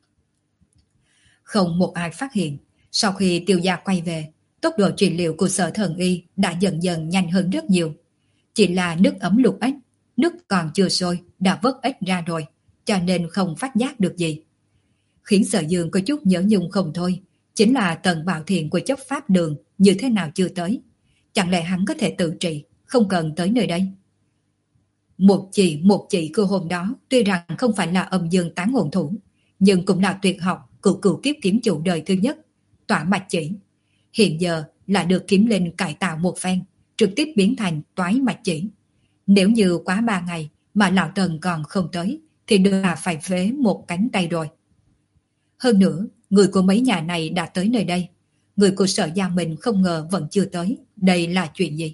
Không một ai phát hiện, sau khi Tiêu gia quay về, tốc độ trị liệu của Sở Thần Y đã dần dần nhanh hơn rất nhiều. Chỉ là nước ấm lục ếch, nước còn chưa sôi đã vớt ếch ra rồi, cho nên không phát giác được gì. khiến Sở Dương có chút nhớ nhung không thôi. Chính là tần bạo thiện của chấp pháp đường như thế nào chưa tới. Chẳng lẽ hắn có thể tự trị, không cần tới nơi đây? Một chỉ một chỉ của hôm đó tuy rằng không phải là âm dương tán hồn thủ, nhưng cũng là tuyệt học cửu cửu kiếp kiếm chủ đời thứ nhất, tỏa mạch chỉ. Hiện giờ lại được kiếm linh cải tạo một phen, trực tiếp biến thành toái mạch chỉ. Nếu như quá ba ngày mà lão Tần còn không tới, thì đưa là phải phế một cánh tay rồi. Hơn nữa, người của mấy nhà này đã tới nơi đây. Người của Sở Gia mình không ngờ vẫn chưa tới. Đây là chuyện gì?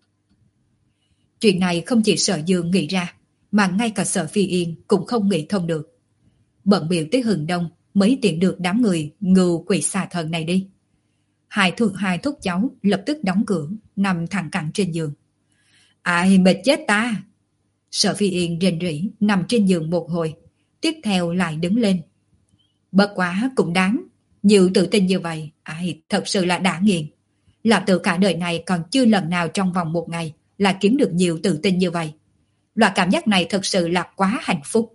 Chuyện này không chỉ Sở Dương nghĩ ra, mà ngay cả Sở Phi Yên cũng không nghĩ thông được. Bận biểu tới hừng đông mới tiện được đám người ngưu quỷ xà thần này đi. Hai thúc hai thúc cháu lập tức đóng cửa, nằm thẳng cẳng trên giường. Ai mệt chết ta! Sở Phi Yên rên rỉ nằm trên giường một hồi, tiếp theo lại đứng lên. Bất quá cũng đáng, nhiều tự tin như vậy, ai thật sự là đã nghiền. Là từ cả đời này còn chưa lần nào trong vòng một ngày là kiếm được nhiều tự tin như vậy. Loại cảm giác này thật sự là quá hạnh phúc.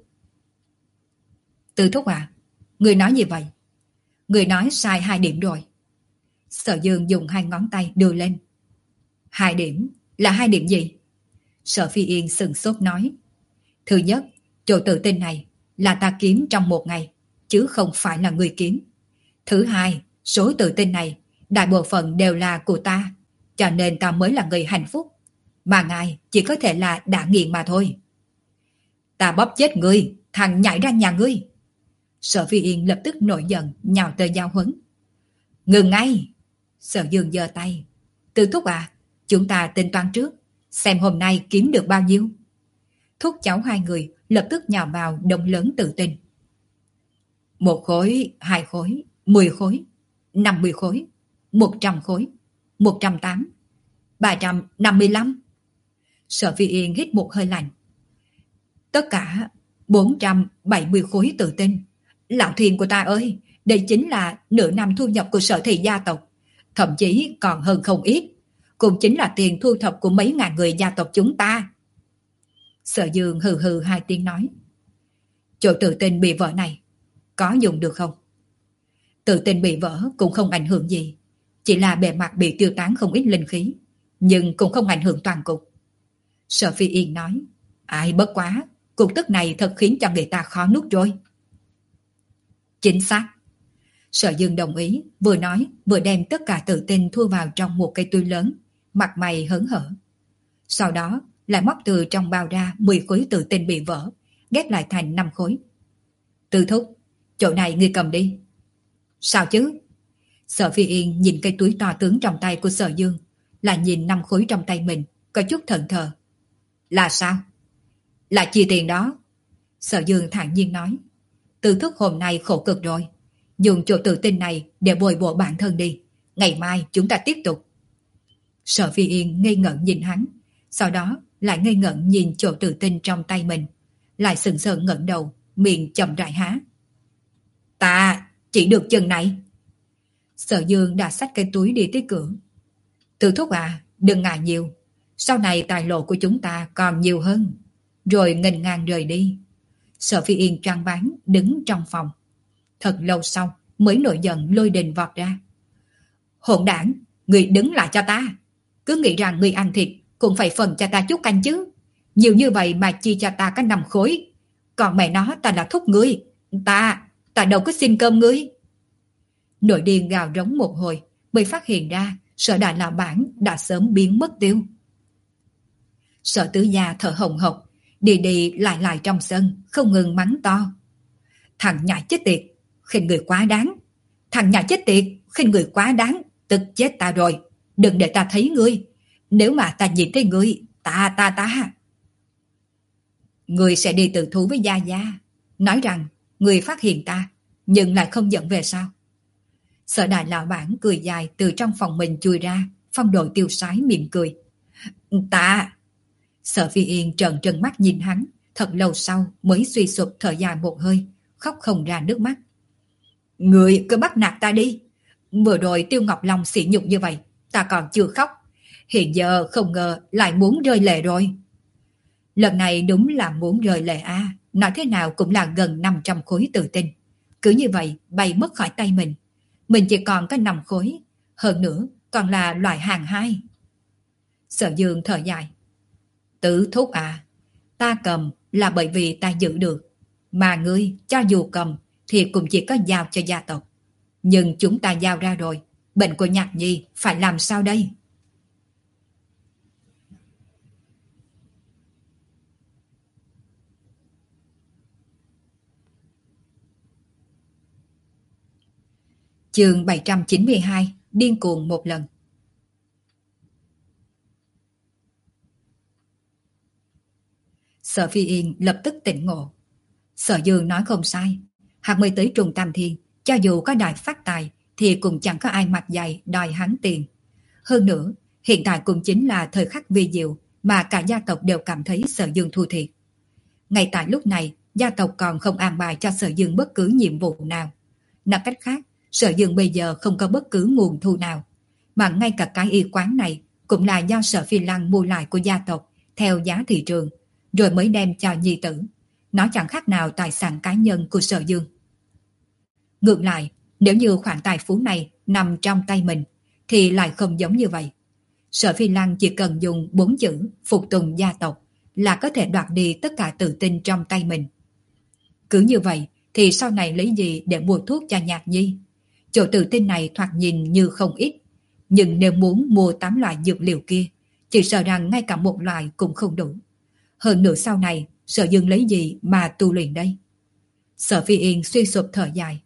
Tư thúc à, người nói gì vậy? Người nói sai hai điểm rồi. Sở Dương dùng hai ngón tay đưa lên. Hai điểm? Là hai điểm gì? Sở Phi Yên sừng sốt nói. Thứ nhất, chỗ tự tin này là ta kiếm trong một ngày, chứ không phải là người kiếm. Thứ hai, số tự tin này đại bộ phận đều là của ta, cho nên ta mới là người hạnh phúc. Mà ngài chỉ có thể là đã nghiền mà thôi. Ta bóp chết ngươi, thằng nhảy ra nhà ngươi. Sở Phi Yên lập tức nổi giận, nhào tới giao huấn. Ngừng ngay! Sở Dương giơ tay. Tư thúc à, chúng ta tính toán trước, xem hôm nay kiếm được bao nhiêu. Thúc cháu hai người lập tức nhào vào đông lớn tự tin. Một khối, hai khối, mười khối, năm mươi khối, một trăm khối, một trăm tám, ba trăm năm mươi lăm. Sở Phi Yên hít một hơi lạnh. Tất cả bốn trăm bảy mươi khối tự tin. Lão Thiên của ta ơi, đây chính là nửa năm thu nhập của Sở Thị gia tộc, thậm chí còn hơn không ít. Cũng chính là tiền thu thập của mấy ngàn người gia tộc chúng ta. Sở Dương hừ hừ hai tiếng nói. Chỗ tự tin bị vỡ này có dùng được không? Tự tin bị vỡ cũng không ảnh hưởng gì, chỉ là bề mặt bị tiêu tán không ít linh khí, nhưng cũng không ảnh hưởng toàn cục. Sở Phi Yên nói. Ai bất quá, cục tức này thật khiến cho người ta khó nuốt rồi. Chính xác. Sở Dương đồng ý, vừa nói vừa đem tất cả tự tin thu vào trong một cây túi lớn, mặt mày hớn hở. Sau đó lại móc từ trong bao ra mười khối tự tin bị vỡ, ghép lại thành năm khối. Tư thúc, chỗ này ngươi cầm đi. Sao chứ? Sở Phi Yên nhìn cây túi to tướng trong tay của Sở Dương, là nhìn năm khối trong tay mình, có chút thẫn thờ. Là sao? Là chia tiền đó. Sở Dương thản nhiên nói. Tư thúc hôm nay khổ cực rồi, dùng chỗ tự tin này để bồi bổ bản thân đi, ngày mai chúng ta tiếp tục. Sở Phi Yên ngây ngẩn nhìn hắn, sau đó lại ngây ngẩn nhìn chỗ tự tin trong tay mình, lại sừng sờ ngẩng đầu, miệng chậm rãi há. Ta chỉ được chừng này. Sở Dương đã xách cái túi đi tới cửa. Tư thúc à, đừng ngại nhiều, sau này tài lộ của chúng ta còn nhiều hơn. Rồi nghênh ngang rời đi. Sở Phi Yên trang bán đứng trong phòng. Thật lâu sau mới nổi giận lôi đình vọt ra. Hỗn đảng, người đứng lại cho ta. Cứ nghĩ rằng người ăn thịt cũng phải phần cho ta chút canh chứ. Nhiều như vậy mà chi cho ta có năm khối. Còn mẹ nó ta là thúc ngươi. Ta, ta đâu có xin cơm ngươi. Nội điên gào rống một hồi mới phát hiện ra Sở đại lão bản đã sớm biến mất tiêu. Sở tứ gia thở hồng hộc, đi đi lại lại trong sân, không ngừng mắng to. Thằng nhãi chết tiệt, khinh người quá đáng. Thằng nhãi chết tiệt, khinh người quá đáng, tức chết ta rồi. Đừng để ta thấy ngươi. Nếu mà ta nhìn thấy ngươi, ta ta ta. Ngươi sẽ đi tự thú với Gia Gia, nói rằng ngươi phát hiện ta, nhưng lại không giận về sao? Sở đại lão bản cười dài từ trong phòng mình chui ra, phong độ tiêu sái mỉm cười. Ta... Sở Phi Yên trợn trừng mắt nhìn hắn, thật lâu sau mới suy sụp thở dài một hơi, khóc không ra nước mắt. Người cứ bắt nạt ta đi. Vừa rồi Tiêu Ngọc Long sỉ nhục như vậy, ta còn chưa khóc. Hiện giờ không ngờ lại muốn rơi lệ rồi. Lần này đúng là muốn rơi lệ a, nói thế nào cũng là gần năm trăm khối tự tin. cứ như vậy bay mất khỏi tay mình. Mình chỉ còn có năm khối, hơn nữa còn là loại hàng hai. Sở Dương thở dài. Tứ thúc à, ta cầm là bởi vì ta giữ được, mà ngươi cho dù cầm thì cũng chỉ có giao cho gia tộc. Nhưng chúng ta giao ra rồi, bệnh của Nhạc Nhi phải làm sao đây? Chương bảy trăm chín mươi hai, điên cuồng một lần. Sở Phi Yên lập tức tỉnh ngộ. Sở Dương nói không sai, hạt mới tới Trùng Tam Thiên, cho dù có đòi phát tài thì cũng chẳng có ai mặt dày đòi hắn tiền. Hơn nữa, hiện tại cũng chính là thời khắc vi diệu mà cả gia tộc đều cảm thấy Sở Dương thua thiệt. Ngay tại lúc này, gia tộc còn không an bài cho Sở Dương bất cứ nhiệm vụ nào. Nói cách khác, Sở Dương bây giờ không có bất cứ nguồn thu nào, mà ngay cả cái y quán này cũng là do Sở Phi Lăng mua lại của gia tộc theo giá thị trường, rồi mới đem cho nhi tử. Nó chẳng khác nào tài sản cá nhân của Sở Dương. Ngược lại, nếu như khoản tài phú này nằm trong tay mình, thì lại không giống như vậy. Sở Phi Lăng chỉ cần dùng bốn chữ phục tùng gia tộc là có thể đoạt đi tất cả tự tin trong tay mình. Cứ như vậy thì sau này lấy gì để mua thuốc cho Nhạc Nhi? Chỗ tự tin này thoạt nhìn như không ít, nhưng nếu muốn mua tám loại dược liệu kia, chỉ sợ rằng ngay cả một loại cũng không đủ. Hơn nữa sau này, Sở Dương lấy gì mà tu luyện đây? Sở Phi Yên suy sụp thở dài.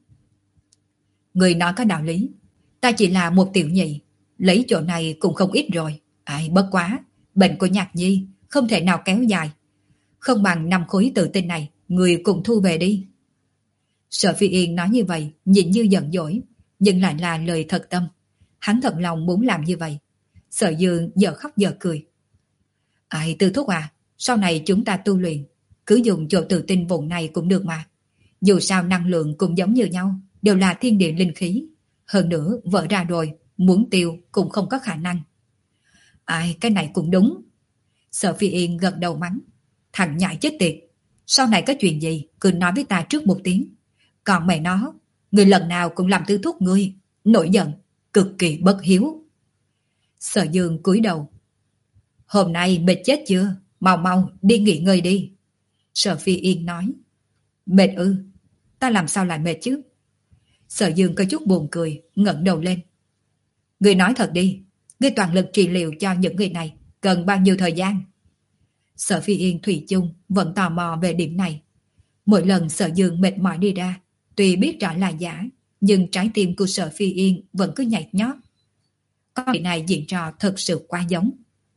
Người nói có đạo lý, ta chỉ là một tiểu nhị, lấy chỗ này cũng không ít rồi. Ai bất quá, bệnh của Nhạc Nhi không thể nào kéo dài. Không bằng năm khối tự tin này, người cùng thu về đi. Sở Phi Yên nói như vậy, nhìn như giận dỗi, nhưng lại là lời thật tâm. Hắn thật lòng muốn làm như vậy. Sở Dương giờ khóc giờ cười. Ai Tư thúc à, sau này chúng ta tu luyện, cứ dùng chỗ tự tin vùng này cũng được mà. Dù sao năng lượng cũng giống như nhau, đều là thiên địa linh khí. Hơn nữa, vỡ ra rồi, muốn tiêu cũng không có khả năng. Ai, cái này cũng đúng. Sở Phi Yên gật đầu mắng. Thằng nhãi chết tiệt, sau này có chuyện gì, cứ nói với ta trước một tiếng. Còn mẹ nó, người lần nào cũng làm Tư thúc ngươi, nổi giận, cực kỳ bất hiếu. Sở Dương cúi đầu. Hôm nay mệt chết chưa? Mau mau đi nghỉ ngơi đi. Sở Phi Yên nói. Mệt ư? Ta làm sao lại mệt chứ? Sở Dương có chút buồn cười, ngẩng đầu lên. Ngươi nói thật đi, ngươi toàn lực trị liệu cho những người này cần bao nhiêu thời gian? Sở Phi Yên thủy chung vẫn tò mò về điểm này. Mỗi lần Sở Dương mệt mỏi đi ra, tuy biết rõ là giả, nhưng trái tim của Sở Phi Yên vẫn cứ nhảy nhót. Con người này diễn trò thật sự quá giống.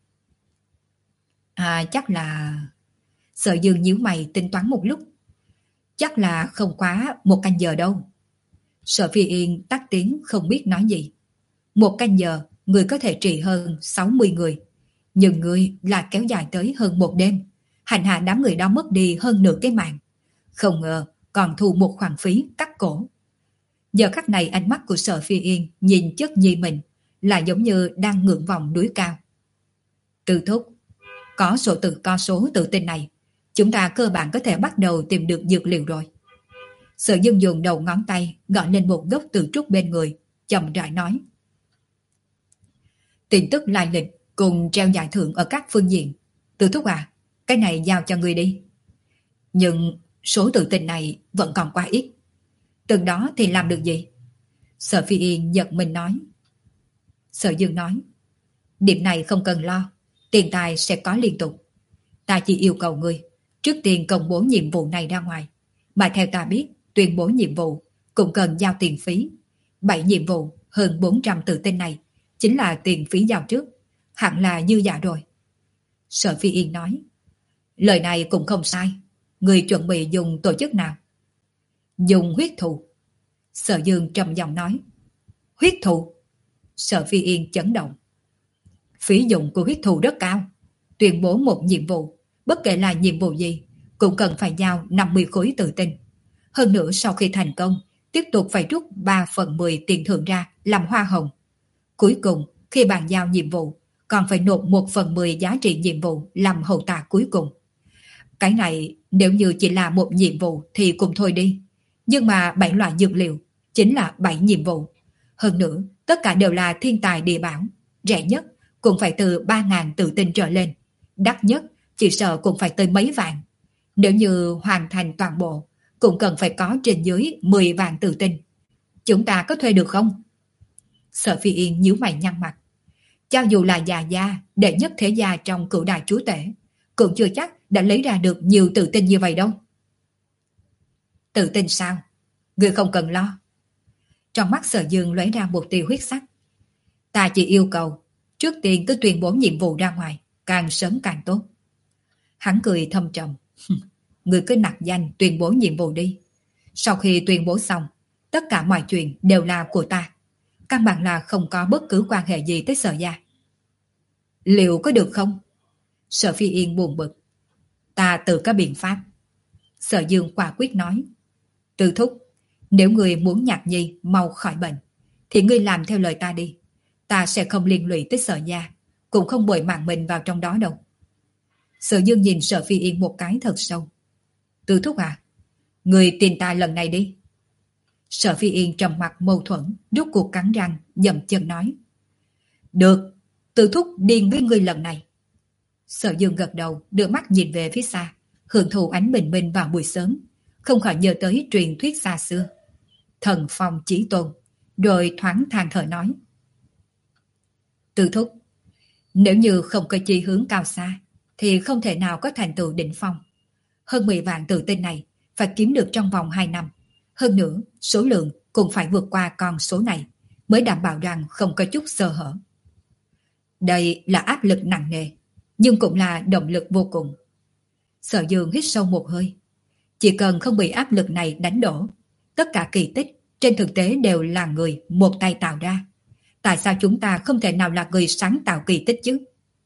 À chắc là... Sở Dương nhíu mày tính toán một lúc. Chắc là không quá một canh giờ đâu. Sở Phi Yên tắt tiếng không biết nói gì. Một canh giờ, người có thể trị hơn sáu mươi người. Nhưng người là kéo dài tới hơn một đêm. Hành hạ đám người đó mất đi hơn nửa cái mạng. Không ngờ còn thu một khoản phí cắt cổ. Giờ khắc này ánh mắt của Sở Phi Yên nhìn chất nhi mình là giống như đang ngưỡng vòng núi cao. Tư thúc, có sổ tự co số tự tin này, chúng ta cơ bản có thể bắt đầu tìm được dược liệu rồi. Sở Dương dùng đầu ngón tay gọi lên một gốc từ trúc bên người, chậm rãi nói. Tin tức lai lịch cùng treo giải thưởng ở các phương diện. Tư thúc à, cái này giao cho người đi. Nhưng số tự tin này vẫn còn quá ít. Từng đó thì làm được gì? Sở Phi Yên giật mình nói. Sở Dương nói. Điểm này không cần lo, tiền tài sẽ có liên tục. Ta chỉ yêu cầu ngươi trước tiên công bố nhiệm vụ này ra ngoài. Mà theo ta biết, tuyên bố nhiệm vụ cũng cần giao tiền phí. Bảy nhiệm vụ hơn bốn trăm tự tin này chính là tiền phí giao trước. Hẳn là dư giả rồi. Sở Phi Yên nói. Lời này cũng không sai. Người chuẩn bị dùng tổ chức nào? Dùng huyết thụ. Sở Dương trầm giọng nói. Huyết thụ? Sở Phi Yên chấn động. Phí dụng của huyết thụ rất cao. Tuyên bố một nhiệm vụ, bất kể là nhiệm vụ gì, cũng cần phải giao năm mươi khối tự tin. Hơn nữa sau khi thành công, tiếp tục phải rút ba phần mười tiền thưởng ra làm hoa hồng. Cuối cùng, khi bàn giao nhiệm vụ, còn phải nộp một phần mười giá trị nhiệm vụ làm hậu tạ cuối cùng. Cái này nếu như chỉ là một nhiệm vụ thì cũng thôi đi. Nhưng mà bảy loại dược liệu chính là bảy nhiệm vụ. Hơn nữa, tất cả đều là thiên tài địa bảo. Rẻ nhất cũng phải từ ba ngàn tự tinh trở lên. Đắt nhất chỉ sợ cũng phải tới mấy vạn. Nếu như hoàn thành toàn bộ, cũng cần phải có trên dưới mười vạn tự tinh. Chúng ta có thuê được không? Sở Phi Yên nhíu mày nhăn mặt. Cho dù là già gia, đệ nhất thế gia trong cửu đại chúa tể, cũng chưa chắc đã lấy ra được nhiều tự tin như vậy đâu. Tự tin sao? Ngươi không cần lo. Trong mắt Sở Dương lóe ra một tia huyết sắc. Ta chỉ yêu cầu trước tiên cứ tuyên bố nhiệm vụ ra ngoài, càng sớm càng tốt. Hắn cười thâm trầm. Ngươi cứ nặc danh tuyên bố nhiệm vụ đi. Sau khi tuyên bố xong, tất cả mọi chuyện đều là của ta. Căn bản là không có bất cứ quan hệ gì tới Sở gia. Liệu có được không? Sở Phi Yên buồn bực. Ta tự có biện pháp. Sở Dương quả quyết nói. Tư thúc, nếu ngươi muốn Nhạc Nhi mau khỏi bệnh, thì ngươi làm theo lời ta đi. Ta sẽ không liên lụy tới Sở gia, cũng không bội mạng mình vào trong đó đâu. Sở Dương nhìn Sở Phi Yên một cái thật sâu. Tư thúc à, ngươi tin ta lần này đi. Sở Phi Yên trầm mặt mâu thuẫn, rút cuộc cắn răng, dậm chân nói. Được, Tư thúc điên với ngươi lần này. Sở Dương gật đầu, đưa mắt nhìn về phía xa, hưởng thụ ánh bình minh vào buổi sớm, không khỏi nhớ tới truyền thuyết xa xưa. Thần phong chí tôn, rồi thoáng than thở nói. Tư thúc, nếu như không có chí hướng cao xa, thì không thể nào có thành tựu đỉnh phong. Hơn mười vạn tự tin này phải kiếm được trong vòng hai năm. Hơn nữa, số lượng cũng phải vượt qua con số này, mới đảm bảo rằng không có chút sơ hở. Đây là áp lực nặng nề, nhưng cũng là động lực vô cùng. Sở Dương hít sâu một hơi. Chỉ cần không bị áp lực này đánh đổ, tất cả kỳ tích trên thực tế đều là người một tay tạo ra. Tại sao chúng ta không thể nào là người sáng tạo kỳ tích chứ?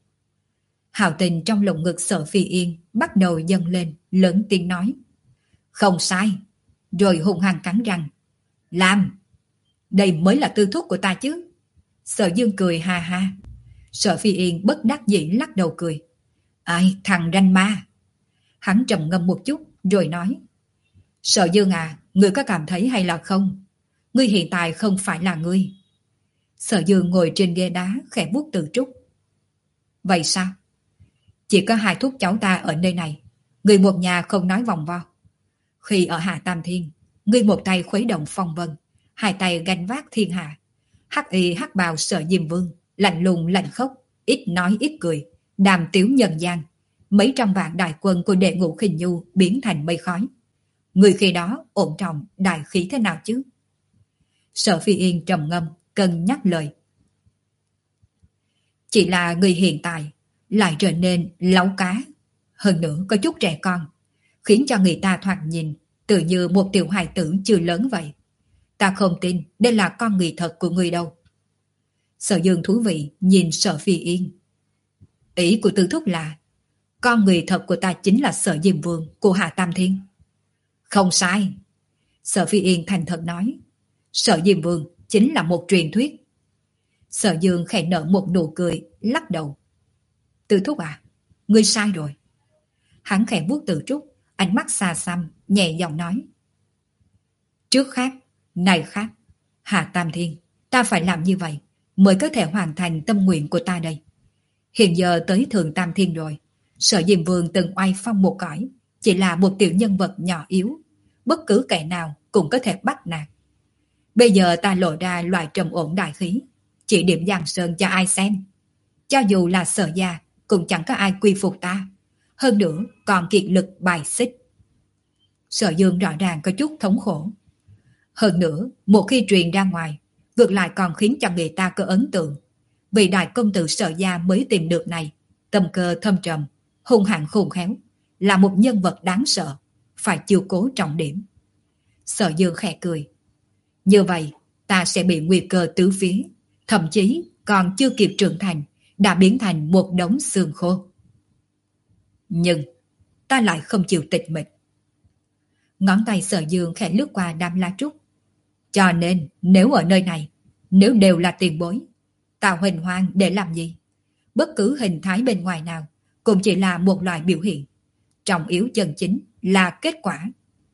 Hào tình trong lồng ngực Sở Phi Yên bắt đầu dâng lên, lớn tiếng nói. Không sai. Rồi hung hăng cắn răng. Làm! Đây mới là tư thúc của ta chứ. Sở Dương cười ha ha. Sở Phi Yên bất đắc dĩ lắc đầu cười. Ai, thằng ranh ma. Hắn trầm ngâm một chút rồi nói. Sở Dương à, ngươi có cảm thấy hay là không? Ngươi hiện tại không phải là ngươi. Sở Dương ngồi trên ghế đá khẽ vuốt từ trúc. Vậy sao? Chỉ có hai thúc cháu ta ở nơi này. Người một nhà không nói vòng vo. Khi ở Hạ Tam Thiên, ngươi một tay khuấy động phong vân, hai tay gánh vác thiên hạ. Hắc y hắc bào Sở Diêm Vương, lạnh lùng lạnh khốc, ít nói ít cười, đàm tiếu nhân gian. Mấy trăm vạn đại quân của đệ ngũ Khinh Nhu biến thành mây khói. Người khi đó ổn trọng đại khí thế nào chứ? Sở Phi Yên trầm ngâm, cân nhắc lời. Chỉ là người hiện tại lại trở nên láu cá, hơn nữa có chút trẻ con, khiến cho người ta thoạt nhìn tự như một tiểu hài tử chưa lớn vậy. Ta không tin đây là con người thật của người đâu. Sở Dương thú vị nhìn Sở Phi Yên. Ý của Tư thúc là con người thật của ta chính là Sở Diêm Vương của Hạ Tam Thiên. Không sai. Sở Phi Yên thành thật nói. Sở Diêm Vương chính là một truyền thuyết. Sở Dương khẽ nở một nụ cười, lắc đầu. Tư thúc à, ngươi sai rồi. Hắn khẽ vuốt từ trúc, ánh mắt xa xăm, nhẹ giọng nói. Trước khác, này khác, Hạ Tam Thiên, ta phải làm như vậy mới có thể hoàn thành tâm nguyện của ta đây. Hiện giờ tới Thượng Tam Thiên rồi, Sở Diêm Vương từng oai phong một cõi, chỉ là một tiểu nhân vật nhỏ yếu, bất cứ kẻ nào cũng có thể bắt nạt. Bây giờ ta lộ ra loại trầm ổn đại khí, chỉ điểm Giang Sơn cho ai xem. Cho dù là Sở gia, cũng chẳng có ai quy phục ta. Hơn nữa còn kiệt lực bài xích. Sở Dương rõ ràng có chút thống khổ. Hơn nữa, một khi truyền ra ngoài, ngược lại còn khiến cho người ta có ấn tượng. Vì đại công tử Sở gia mới tìm được này, tâm cơ thâm trầm, hung hãn khôn khéo, là một nhân vật đáng sợ, phải chiêu cố trọng điểm. Sở Dương khẽ cười. Như vậy, ta sẽ bị nguy cơ tứ phía, thậm chí còn chưa kịp trưởng thành, đã biến thành một đống xương khô. Nhưng, ta lại không chịu tịch mịch. Ngón tay Sở Dương khẽ lướt qua đám lá trúc. Cho nên, nếu ở nơi này, nếu đều là tiền bối, ta huỳnh hoang để làm gì? Bất cứ hình thái bên ngoài nào, cũng chỉ là một loại biểu hiện. Trọng yếu chân chính là kết quả.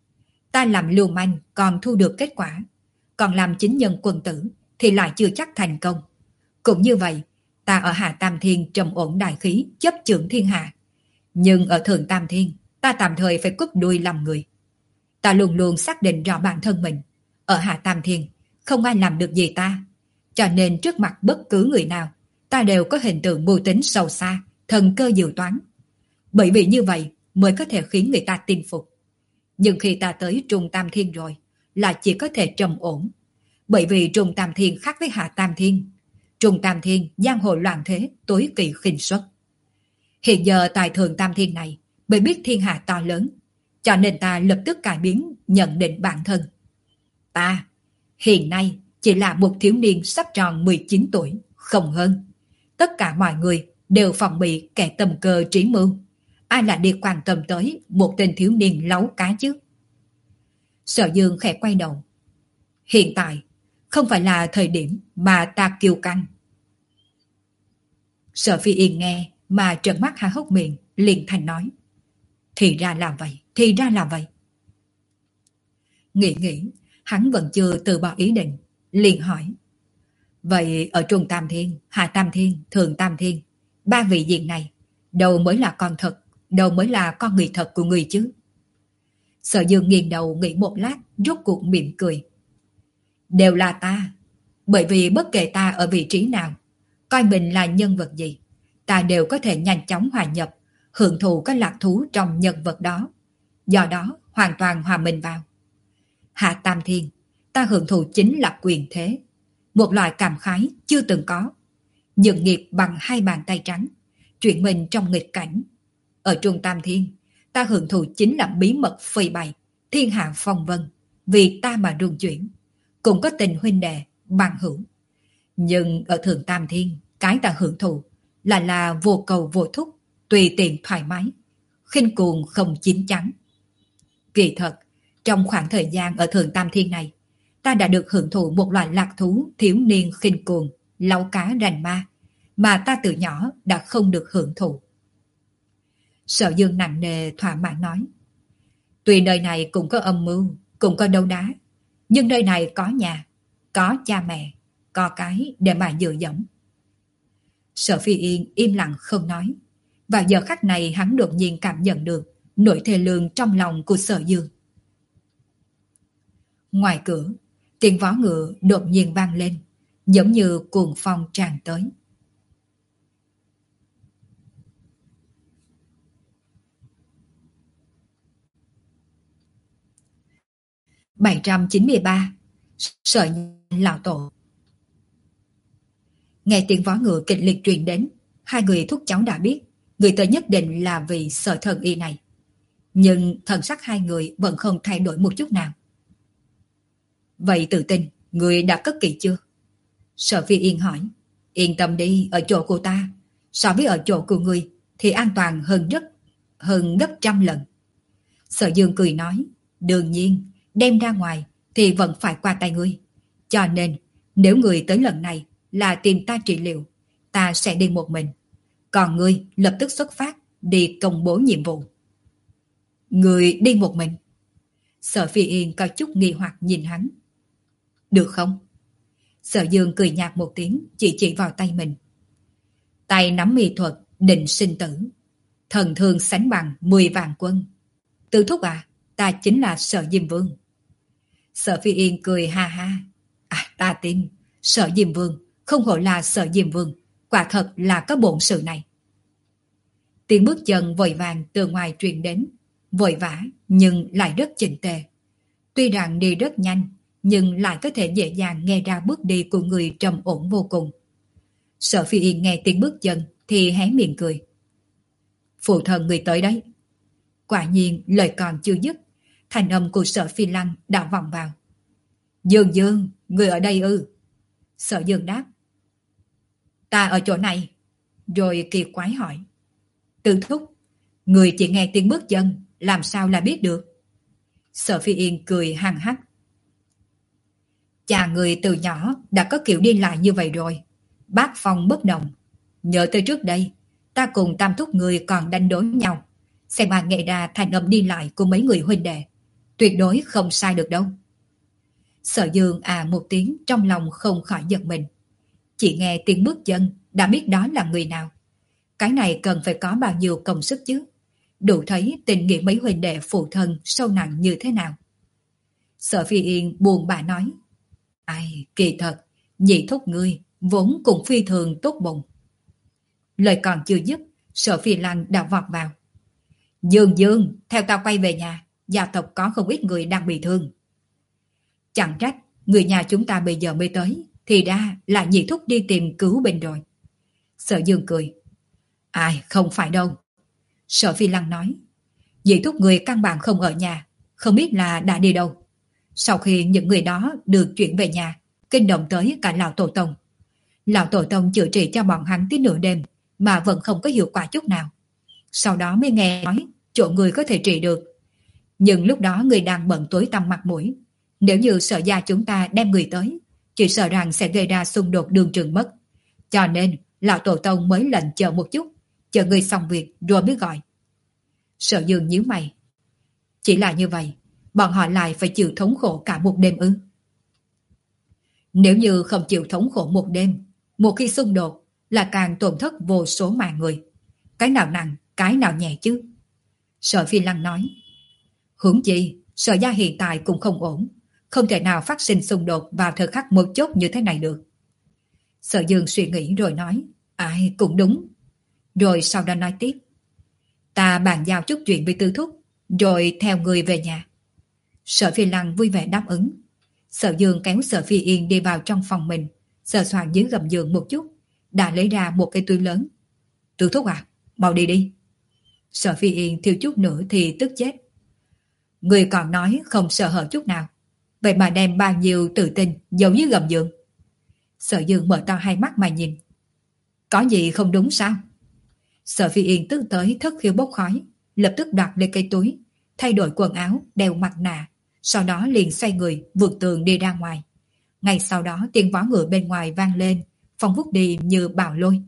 Ta làm lưu manh còn thu được kết quả, còn làm chính nhân quân tử thì lại chưa chắc thành công. Cũng như vậy, ta ở Hạ Tam Thiên trầm ổn đại khí, chấp chưởng thiên hạ. Nhưng ở Thượng Tam Thiên, ta tạm thời phải cúp đuôi làm người. Ta luôn luôn xác định rõ bản thân mình. Ở Hạ Tam Thiên, không ai làm được gì ta. Cho nên trước mặt bất cứ người nào, ta đều có hình tượng mưu tính sâu xa, thần cơ dự toán. Bởi vì như vậy mới có thể khiến người ta tin phục. Nhưng khi ta tới Trung Tam Thiên rồi, là chỉ có thể trầm ổn. Bởi vì Trung Tam Thiên khác với Hạ Tam Thiên. Trung Tam Thiên giang hồ loạn thế, tối kỵ khinh suất. Hiện giờ tại Thượng Tam Thiên này mới biết thiên hạ to lớn, cho nên ta lập tức cải biến nhận định bản thân. Ta hiện nay chỉ là một thiếu niên sắp tròn mười chín tuổi, không hơn. Tất cả mọi người đều phòng bị kẻ tầm cơ trí mưu. Ai là đi quan tâm tới một tên thiếu niên láu cá chứ? Sở Dương khẽ quay đầu. Hiện tại không phải là thời điểm mà ta kiêu căng. Sở Phi Yên nghe mà trợn mắt há hốc miệng, liền thành nói. Thì ra là vậy, thì ra là vậy. Nghĩ nghĩ, hắn vẫn chưa từ bỏ ý định, liền hỏi. Vậy ở Trung Tam Thiên, Hạ Tam Thiên, Thượng Tam Thiên, ba vị diện này, đâu mới là con thật, đâu mới là con người thật của người chứ? Sở Dương nghiêng đầu nghĩ một lát, rốt cuộc mỉm cười. Đều là ta, bởi vì bất kể ta ở vị trí nào, coi mình là nhân vật gì, ta đều có thể nhanh chóng hòa nhập, hưởng thụ các lạc thú trong nhân vật đó. Do đó, hoàn toàn hòa mình vào. Hạ Tam Thiên, ta hưởng thụ chính là quyền thế. Một loại cảm khái chưa từng có. Dựng nghiệp bằng hai bàn tay trắng, chuyển mình trong nghịch cảnh. Ở Trung Tam Thiên, ta hưởng thụ chính là bí mật phơi bày, thiên hạ phong vân, vì ta mà rung chuyển. Cũng có tình huynh đệ, bằng hữu. Nhưng ở Thượng Tam Thiên, cái ta hưởng thụ là là vô cầu vô thúc, tùy tiện thoải mái, khinh cuồng không chín chắn. Kỳ thật, trong khoảng thời gian ở Thượng Tam Thiên này, ta đã được hưởng thụ một loại lạc thú thiếu niên khinh cuồng, láu cá rành ma, mà ta từ nhỏ đã không được hưởng thụ. Sở Dương nặng nề thỏa mãn nói. Tuy nơi này cũng có âm mưu, cũng có đấu đá, nhưng nơi này có nhà, có cha mẹ, có cái để mà dựa dẫm. Sở Phi Yên im lặng không nói. Và giờ khắc này hắn đột nhiên cảm nhận được nỗi thê lương trong lòng của Sở Dương. Ngoài cửa, tiếng vó ngựa đột nhiên vang lên, giống như cuồng phong tràn tới. bảy trăm chín mươi ba. Sở Lão Tổ. Nghe tiếng vó ngựa kịch liệt truyền đến, hai người thúc cháu đã biết người tới nhất định là vì Sở Thần Y này. Nhưng thần sắc hai người vẫn không thay đổi một chút nào. Vậy tự tin, người đã cất kỹ chưa? Sở Phi Yên hỏi. Yên tâm đi, ở chỗ của ta, so với ở chỗ của người thì an toàn hơn rất, hơn gấp trăm lần. Sở Dương cười nói. Đương nhiên, đem ra ngoài thì vẫn phải qua tay ngươi. Cho nên, nếu người tới lần này là tìm ta trị liệu, ta sẽ đi một mình. Còn ngươi lập tức xuất phát, đi công bố nhiệm vụ. Người đi một mình? Sở Phi Yên có chút nghi hoặc nhìn hắn. Được không? Sở Dương cười nhạt một tiếng, chỉ chỉ vào tay mình. Tay nắm mỹ thuật, định sinh tử. Thần thương sánh bằng mười vạn quân. Tư thúc à, ta chính là Sở Diêm Vương. Sở Phi Yên cười ha ha. À, ta tin, Sở Diêm Vương không hổ là Sở Diêm Vương, quả thật là có bổn sự này. Tiếng bước chân vội vàng từ ngoài truyền đến, vội vã nhưng lại rất chỉnh tề. Tuy rằng đi rất nhanh, nhưng lại có thể dễ dàng nghe ra bước đi của người trầm ổn vô cùng. Sở Phi Yên nghe tiếng bước chân thì hé miệng cười. Phụ thần người tới đấy. Quả nhiên lời còn chưa dứt, thành âm của Sở Phi Lăng đã vọng vào. Dương Dương, người ở đây ư? Sở Dương đáp. Ta ở chỗ này. Rồi kỳ quái hỏi. Tư thúc, người chỉ nghe tiếng bước chân, làm sao là biết được? Sở Phi Yên cười hăng hắc. Cha người từ nhỏ đã có kiểu đi lại như vậy rồi. Bác phong bất động. Nhớ tới trước đây, ta cùng tam thúc người còn đánh đối nhau. Xem mà nghe ra thành âm đi lại của mấy người huynh đệ. tuyệt đối không sai được đâu. Sở Dương à một tiếng trong lòng không khỏi giật mình. Chỉ nghe tiếng bước chân đã biết đó là người nào. Cái này cần phải có bao nhiêu công sức chứ. Đủ thấy tình nghĩa mấy huynh đệ phụ thân sâu nặng như thế nào. Sở Phi Yên buồn bã nói. Ai, kỳ thật, nhị thúc ngươi vốn cũng phi thường tốt bụng. Lời còn chưa dứt, Sở Phi Lăng đã vọt vào. Dương Dương, theo tao quay về nhà, gia tộc có không ít người đang bị thương. Chẳng trách, người nhà chúng ta bây giờ mới tới, thì ra là nhị thúc đi tìm cứu binh rồi. Sở Dương cười. Ai, không phải đâu. Sở Phi Lăng nói. Nhị thúc người căn bản không ở nhà, không biết là đã đi đâu. Sau khi những người đó được chuyển về nhà, kinh động tới cả lão tổ tông. Lão tổ tông chữa trị cho bọn hắn tới nửa đêm mà vẫn không có hiệu quả chút nào. Sau đó mới nghe nói chỗ người có thể trị được. Nhưng lúc đó người đang bận tối tăm mặt mũi. Nếu như Sở gia chúng ta đem người tới, chỉ sợ rằng sẽ gây ra xung đột đường trường mất. Cho nên lão tổ tông mới lệnh chờ một chút, chờ người xong việc rồi mới gọi. Sở Dương nhíu mày. Chỉ là như vậy, bọn họ lại phải chịu thống khổ cả một đêm ư? Nếu như không chịu thống khổ một đêm, một khi xung đột là càng tổn thất vô số mạng người. Cái nào nặng, cái nào nhẹ chứ? Sở Phi Lăng nói. Huống chi, Sở gia hiện tại cũng không ổn, không thể nào phát sinh xung đột vào thời khắc mấu chốt như thế này được. Sở Dương suy nghĩ rồi nói. Ai, cũng đúng. Rồi sau đó nói tiếp. Ta bàn giao chút chuyện với Tư Thúc, rồi theo người về nhà. Sở Phi Lăng vui vẻ đáp ứng. Sở Dương kéo Sở Phi Yên đi vào trong phòng mình, sờ soạn dưới gầm giường một chút, đã lấy ra một cái túi lớn. Tư Thúc à, mau đi đi. Sở Phi Yên thiếu chút nữa thì tức chết. Người còn nói không sợ hở chút nào, vậy mà đem bao nhiêu tự tin giấu dưới gầm giường. Sở Dương mở to hai mắt mà nhìn. Có gì không đúng sao? Sở Phi Yên tức tới thất khiếu bốc khói, lập tức đoạt lên cây túi, thay đổi quần áo, đeo mặt nạ, sau đó liền xoay người vượt tường đi ra ngoài. Ngay sau đó tiếng vó ngựa bên ngoài vang lên, phong vút đi như bão lôi.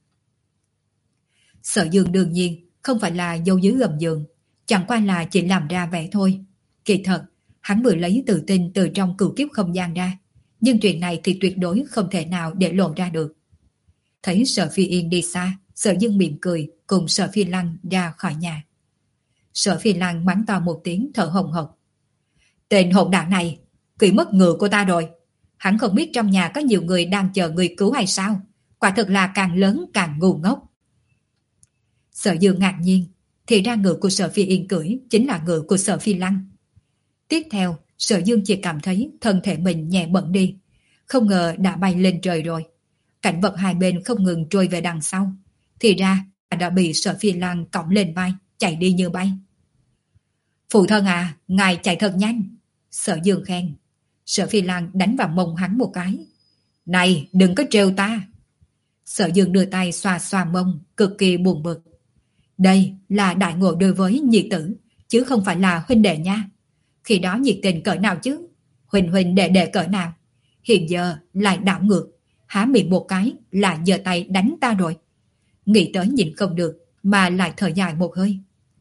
Sở Dương đương nhiên không phải là giấu dưới gầm giường, chẳng qua là chỉ làm ra vẻ thôi. Kỳ thật, hắn vừa lấy tự tin từ trong cửu kiếp không gian ra, nhưng chuyện này thì tuyệt đối không thể nào để lộ ra được. Thấy Sở Phi Yên đi xa, Sở Dương mỉm cười cùng Sở Phi Lăng ra khỏi nhà. Sở Phi Lăng mắng to một tiếng thở hồng hộc. Tên hỗn đản này, quỷ mất ngựa của ta rồi. Hắn không biết trong nhà có nhiều người đang chờ người cứu hay sao? Quả thực là càng lớn càng ngu ngốc. Sở Dương ngạc nhiên, thì ra ngựa của Sở Phi Yên cưỡi chính là ngựa của Sở Phi Lăng. Tiếp theo, Sở Dương chỉ cảm thấy thân thể mình nhẹ bẫng đi, không ngờ đã bay lên trời rồi. Cảnh vật hai bên không ngừng trôi về đằng sau, thì ra đã bị Sở Phi Lăng cõng lên vai, chạy đi như bay. Phụ thân à, ngài chạy thật nhanh. Sở Dương khen. Sở Phi Lăng đánh vào mông hắn một cái. Này, đừng có trêu ta. Sở Dương đưa tay xoa xoa mông, cực kỳ buồn bực. Đây là đại ngộ đối với nhị tử, chứ không phải là huynh đệ nha. Khi đó nhiệt tình cỡ nào chứ? Huynh huynh đệ đệ cỡ nào? Hiện giờ lại đảo ngược, há miệng một cái là giơ tay đánh ta rồi. Nghĩ tới nhìn không được, mà lại thở dài một hơi.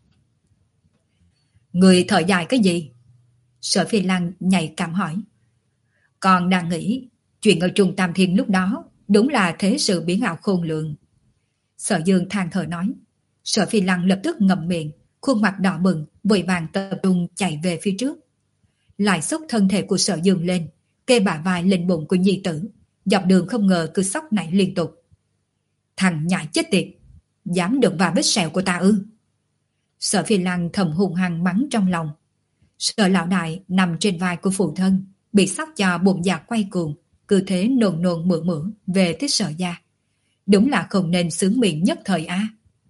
Người thở dài cái gì? Sở Phi Lăng nhạy cảm hỏi. Còn đang nghĩ, chuyện ở Trung Tam Thiên lúc đó đúng là thế sự biến ảo khôn lường. Sở Dương than thở nói. Sở Phi Lăng lập tức ngậm miệng, khuôn mặt đỏ bừng, vội vàng tập trung chạy về phía trước. Lại xúc thân thể của Sở Dương lên, kê bả vai lên bụng của nhi tử, dọc đường không ngờ cứ sóc nảy liên tục. Thằng nhãi chết tiệt, dám đụng vào vết sẹo của ta ư? Sở Phi Lăng thầm hùng hăng mắng trong lòng. Sở lão đại nằm trên vai của phụ thân, bị sóc cho bụng dạ quay cuồng, cứ thế nồn nồn mửa mửa về tới Sở gia. Đúng là không nên sướng miệng nhất thời á.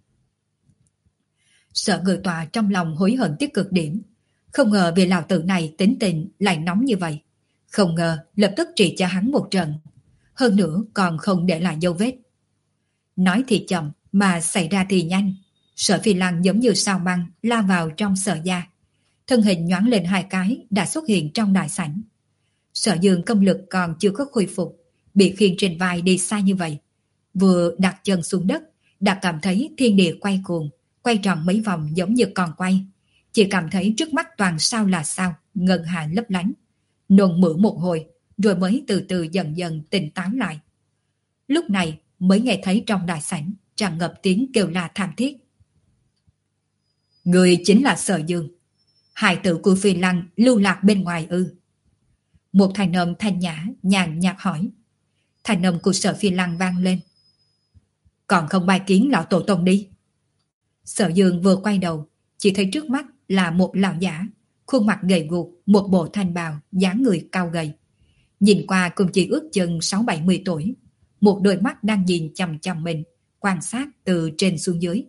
Sở Ngự Tọa trong lòng hối hận tới cực điểm, không ngờ vì lão tử này tính tình lại nóng như vậy, không ngờ lập tức trị cho hắn một trận, hơn nữa còn không để lại dấu vết. Nói thì chậm mà xảy ra thì nhanh. Sở Phi Lăng giống như sao băng lao vào trong Sở gia, thân hình nhoáng lên hai cái đã xuất hiện trong đại sảnh. Sở Dương công lực còn chưa có khôi phục, bị khiêng trên vai đi xa như vậy, vừa đặt chân xuống đất đã cảm thấy thiên địa quay cuồng, quay tròn mấy vòng giống như còn quay, chỉ cảm thấy trước mắt toàn sao là sao, ngân hà lấp lánh, nôn mửa một hồi, rồi mới từ từ dần dần tỉnh táo lại. Lúc này mới nghe thấy trong đại sảnh tràn ngập tiếng kêu la thảm thiết. Người chính là Sở Dương, hài tử của Phi Lăng lưu lạc bên ngoài ư? Một thanh âm thanh nhã nhàn nhạt hỏi. Thanh âm của Sở Phi Lăng vang lên. Còn không bài kiến lão tổ tông đi. Sở Dương vừa quay đầu, chỉ thấy trước mắt là một lão giả, khuôn mặt gầy guộc, một bộ thanh bào, dáng người cao gầy. Nhìn qua cũng chỉ ước chừng sáu bảy mươi tuổi, một đôi mắt đang nhìn chằm chằm mình, quan sát từ trên xuống dưới.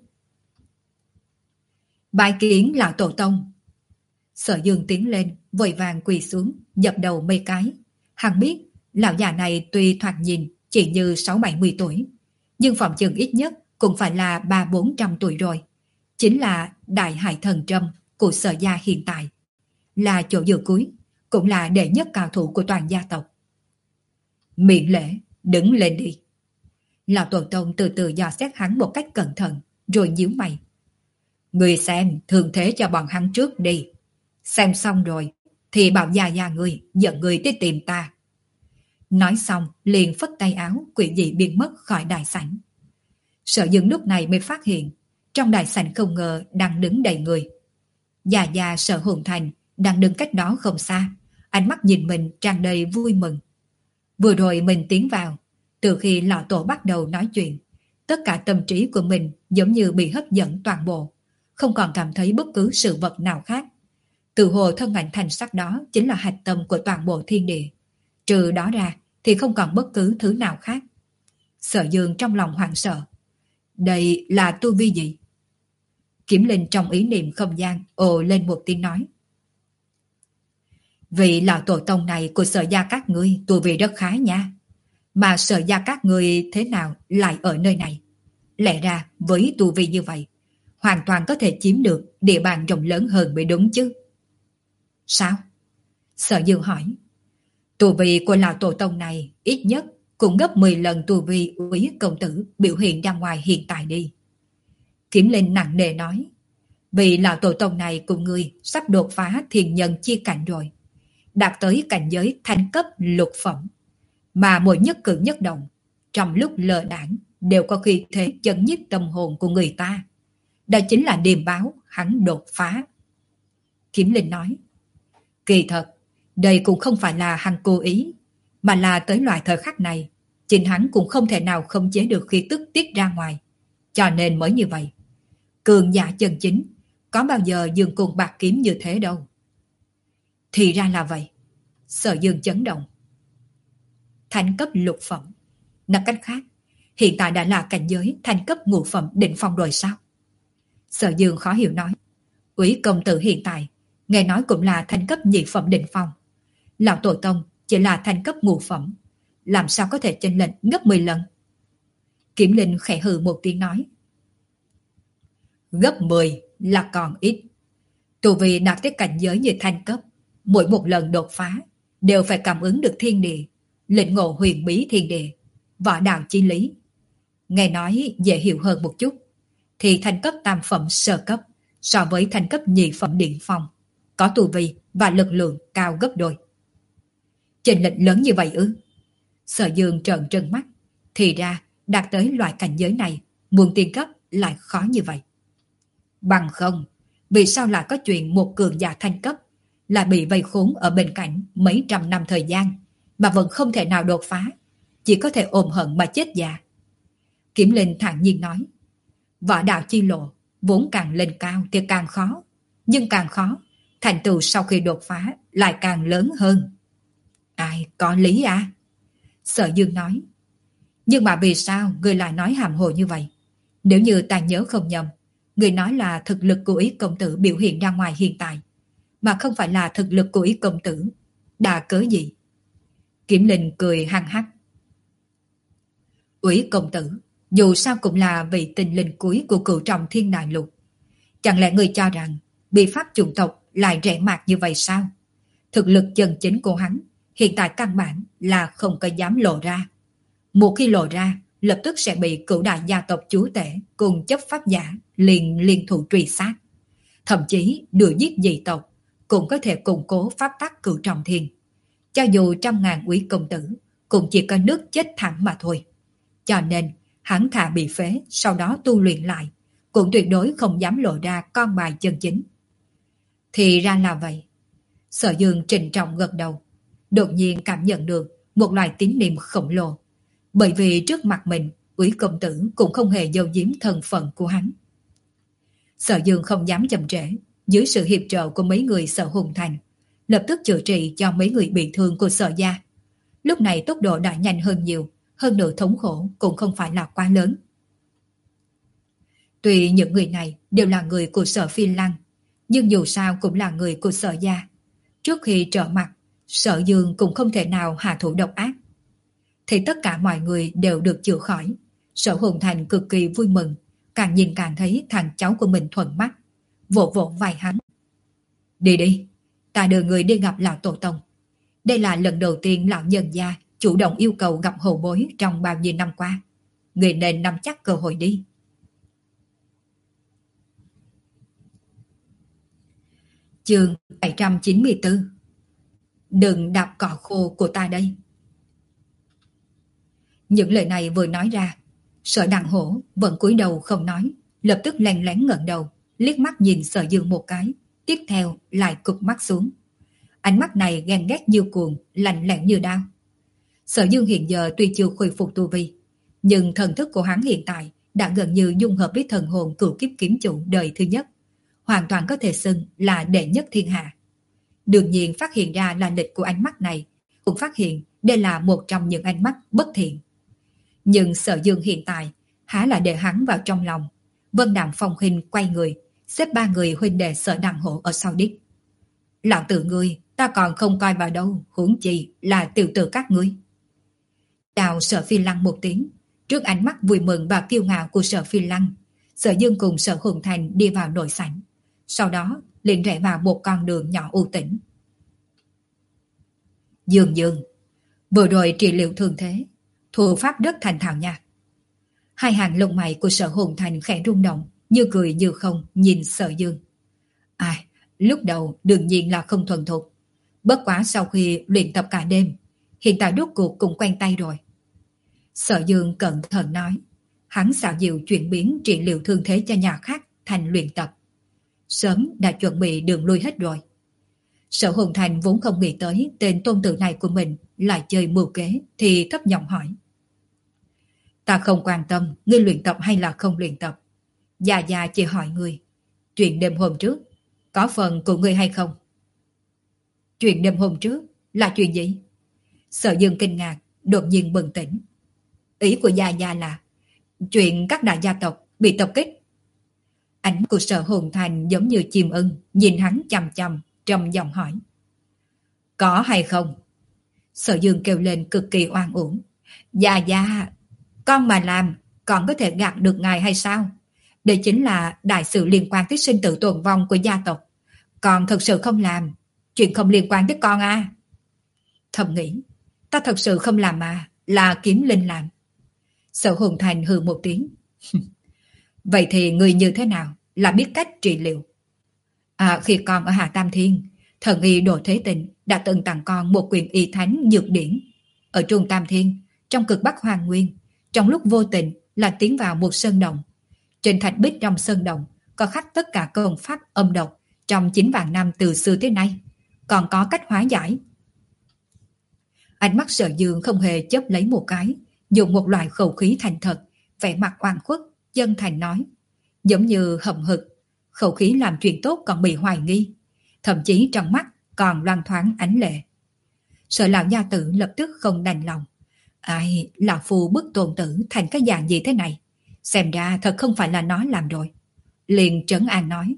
Bái kiến lão tổ tông. Sở Dương tiến lên, vội vàng quỳ xuống, dập đầu mấy cái. Hắn biết, lão già này tuy thoạt nhìn chỉ như sáu bảy mươi tuổi, nhưng phòng chừng ít nhất cũng phải là ba bốn trăm tuổi rồi. Chính là đại hải thần trâm của Sở gia hiện tại, là chỗ dựa cuối, cũng là đệ nhất cao thủ của toàn gia tộc. Miễn lễ, đứng lên đi. Lão tổ tông từ từ dò xét hắn một cách cẩn thận, rồi nhíu mày. Người xem thường thế cho bọn hắn trước đi. Xem xong rồi thì bảo già già người dẫn người tới tìm ta. Nói xong liền phất tay áo, quỷ dị biến mất khỏi đại sảnh. Sở Dương lúc này mới phát hiện trong đại sảnh không ngờ đang đứng đầy người. Già già Sở Hồn Thành đang đứng cách đó không xa, ánh mắt nhìn mình tràn đầy vui mừng. Vừa rồi mình tiến vào, từ khi lão tổ bắt đầu nói chuyện, tất cả tâm trí của mình giống như bị hấp dẫn toàn bộ, không còn cảm thấy bất cứ sự vật nào khác. Từ hồ thân ảnh thành sắc đó chính là hạch tâm của toàn bộ thiên địa. Trừ đó ra thì không còn bất cứ thứ nào khác. Sở Dương trong lòng hoảng sợ. Đây là tu vi gì? Kiếm Linh trong ý niệm không gian ồ lên một tiếng nói. Vị lão tổ tông này của Sở gia các ngươi tu vi rất khá nha. Mà Sở gia các ngươi thế nào lại ở nơi này? Lẽ ra với tu vi như vậy, hoàn toàn có thể chiếm được địa bàn rộng lớn hơn mới đúng chứ. Sao? Sở Dương hỏi. Tu vi của lão tổ tông này ít nhất cũng gấp mười lần tu vi Úy công tử biểu hiện ra ngoài hiện tại đi. Kiếm Linh nặng nề nói. Vì lão tổ tông này cùng ngươi sắp đột phá thiên nhân chi cảnh rồi, đạt tới cảnh giới thánh cấp lục phẩm, mà mỗi nhất cử nhất động trong lúc lơ đãng đều có khí thế chấn nhiếp tâm hồn của người ta. Đó chính là điềm báo hắn đột phá. Kiếm Linh nói. Kỳ thật, đây cũng không phải là hắn cố ý, mà là tới loại thời khắc này, chính hắn cũng không thể nào khống chế được khí tức tiết ra ngoài, cho nên mới như vậy. Cường giả chân chính có bao giờ dương cùng bạc kiếm như thế đâu. Thì ra là vậy. Sở Dương chấn động. Thánh cấp lục phẩm, nói cách khác, hiện tại đã là cảnh giới thánh cấp ngũ phẩm đỉnh phong rồi sao? Sở Dương khó hiểu nói. Úy công tử hiện tại nghe nói cũng là thánh cấp nhị phẩm đỉnh phong. Lão tổ tông chỉ là thánh cấp ngũ phẩm, làm sao có thể chênh lệch gấp mười lần? Kiếm Linh khẽ hừ một tiếng nói. Gấp mười là còn ít. Tu vi đạt tới cảnh giới như thánh cấp, mỗi một lần đột phá đều phải cảm ứng được thiên địa, lĩnh ngộ huyền bí thiên địa, võ đạo chi lý. Nghe nói dễ hiểu hơn một chút, thì thành cấp tam phẩm sơ cấp so với thành cấp nhị phẩm đỉnh phong có tu vi và lực lượng cao gấp đôi. Chênh lệch lớn như vậy ư? Sở Dương trợn trừng mắt. Thì ra đạt tới loại cảnh giới này, muốn tiên cấp lại khó như vậy. Bằng không, vì sao lại có chuyện một cường giả thanh cấp là bị vây khốn ở bên cạnh mấy trăm năm thời gian mà vẫn không thể nào đột phá, chỉ có thể ôm hận mà chết già? Kiếm Linh thản nhiên nói. Võ đạo chi lộ vốn càng lên cao thì càng khó, nhưng càng khó, thành tựu sau khi đột phá lại càng lớn hơn. Ai có lý à? Sở Dương nói. Nhưng mà vì sao người lại nói hàm hồ như vậy? Nếu như ta nhớ không nhầm, người nói là thực lực của Ý công tử biểu hiện ra ngoài hiện tại, mà không phải là thực lực của Ý công tử. Đà cớ gì? Kiếm Linh cười hăng hắc. Úy công tử dù sao cũng là vị tình linh cuối của cửu trọng thiên đại lục. Chẳng lẽ người cho rằng bị pháp chủng tộc lại rẻ mạt như vậy sao? Thực lực chân chính của hắn hiện tại căn bản là không có dám lộ ra. Một khi lộ ra, lập tức sẽ bị cửu đại gia tộc chúa tể cùng chấp pháp giả liền liên thủ truy sát. thậm chí đuổi giết dị tộc, cũng có thể củng cố pháp tắc cửu trọng thiên. Cho dù trăm ngàn quý công tử, cũng chỉ có nước chết thẳng mà thôi. Cho nên, hắn thà bị phế, sau đó tu luyện lại, cũng tuyệt đối không dám lộ ra con bài chân chính. Thì ra là vậy. Sở Dương trịnh trọng gật đầu, đột nhiên cảm nhận được một loại tín niệm khổng lồ. Bởi vì trước mặt mình, quý công tử cũng không hề giấu giếm thân phận của hắn. Sở Dương không dám chậm trễ, dưới sự hiệp trợ của mấy người Sở Hùng Thành, lập tức chữa trị cho mấy người bị thương của Sở gia. Lúc này tốc độ đã nhanh hơn nhiều, hơn nữa thống khổ cũng không phải là quá lớn. Tuy những người này đều là người của Sở Phi Lăng, nhưng dù sao cũng là người của Sở gia. Trước khi trở mặt, Sở Dương cũng không thể nào hạ thủ độc ác. Thì tất cả mọi người đều được chữa khỏi. Sở Hùng Thành cực kỳ vui mừng, càng nhìn càng thấy thằng cháu của mình thuận mắt, vỗ vỗ vai hắn. Đi đi, ta đưa người đi gặp lão tổ tông. Đây là lần đầu tiên lão nhân gia chủ động yêu cầu gặp hậu bối trong bao nhiêu năm qua. Người nên nắm chắc cơ hội đi. Chương bảy trăm chín mươi tư. Đừng đạp cỏ khô của ta đây. Những lời này vừa nói ra, Sở Đằng Hổ vẫn cúi đầu không nói, lập tức lén lén ngẩng đầu, liếc mắt nhìn Sở Dương một cái, tiếp theo lại cụp mắt xuống. Ánh mắt này ghen ghét như cuồng, lạnh lẽo như đao. Sở Dương hiện giờ tuy chưa khôi phục tu vi, nhưng thần thức của hắn hiện tại đã gần như dung hợp với thần hồn cửu kiếp kiếm chủ đời thứ nhất, hoàn toàn có thể xưng là đệ nhất thiên hạ. Đương nhiên phát hiện ra là lịch của ánh mắt này, cũng phát hiện đây là một trong những ánh mắt bất thiện. Nhưng Sở Dương hiện tại há là để hắn vào trong lòng. Vân Đạm Phong Khinh quay người, xếp ba người huynh đệ Sở Đằng Hổ ở sau đít. Lão tử ngươi, ta còn không coi vào đâu, huống chi là tiểu tử các ngươi. Chào Sở Phi Lăng một tiếng, trước ánh mắt vui mừng và kiêu ngạo của Sở Phi Lăng, Sở Dương cùng Sở Hùng Thành đi vào nội sảnh, sau đó liền rẽ vào một con đường nhỏ u tĩnh. Dương Dương, vừa rồi trị liệu thương thế, thủ pháp rất thành thạo nha. Hai hàng lông mày của Sở Hùng Thành khẽ rung động, như cười như không nhìn Sở Dương. Ai, lúc đầu đương nhiên là không thuần thục, bất quá sau khi luyện tập cả đêm, hiện tại rốt cuộc cũng quen tay rồi. Sở Dương cẩn thận nói, hắn xảo diệu chuyển biến trị liệu thương thế cho nhà khác thành luyện tập. Sớm đã chuẩn bị đường lui hết rồi. Sở Hùng Thành vốn không nghĩ tới tên tôn tử này của mình lại chơi mưu kế, thì thấp giọng hỏi. Ta không quan tâm ngươi luyện tập hay là không luyện tập. Già già chỉ hỏi ngươi, chuyện đêm hôm trước có phần của ngươi hay không? Chuyện đêm hôm trước là chuyện gì? Sở Dương kinh ngạc, đột nhiên bừng tỉnh. Ý của Gia Gia là chuyện các đại gia tộc bị tập kích. Ánh của Sở Hùng Thành giống như chim ưng, nhìn hắn chằm chằm, trầm giọng hỏi. Có hay không? Sở Dương kêu lên cực kỳ oan uổng. Gia Gia, con mà làm còn có thể gạt được ngài hay sao? Đây chính là đại sự liên quan tới sinh tử tồn vong của gia tộc. Còn thật sự không làm, chuyện không liên quan tới con à? Thầm nghĩ, ta thật sự không làm mà, là Kiếm Linh làm. Sở Hùng Thành hừ một tiếng. Vậy thì người như thế nào là biết cách trị liệu? À, khi con ở Hà Tam Thiên, thần y Đồ Thế Tình đã từng tặng con một quyền y thánh nhược điển. Ở Trung Tam Thiên, trong cực Bắc Hoàng Nguyên, trong lúc vô tình là tiến vào một sơn động. Trên thạch bích trong sơn động có khắc tất cả công pháp âm độc trong chín vạn năm từ xưa tới nay, còn có cách hóa giải. Ánh mắt Sở Dương không hề chớp lấy một cái, dùng một loại khẩu khí thành thật, vẻ mặt oan khuất, chân thành nói, giống như hậm hực, khẩu khí làm chuyện tốt còn bị hoài nghi, thậm chí trong mắt còn loang thoáng ánh lệ. Sở lão gia tử lập tức không đành lòng. Ai, lão phu bức tôn tử thành cái dạng gì thế này? Xem ra thật không phải là nó làm rồi. Liền trấn an nói.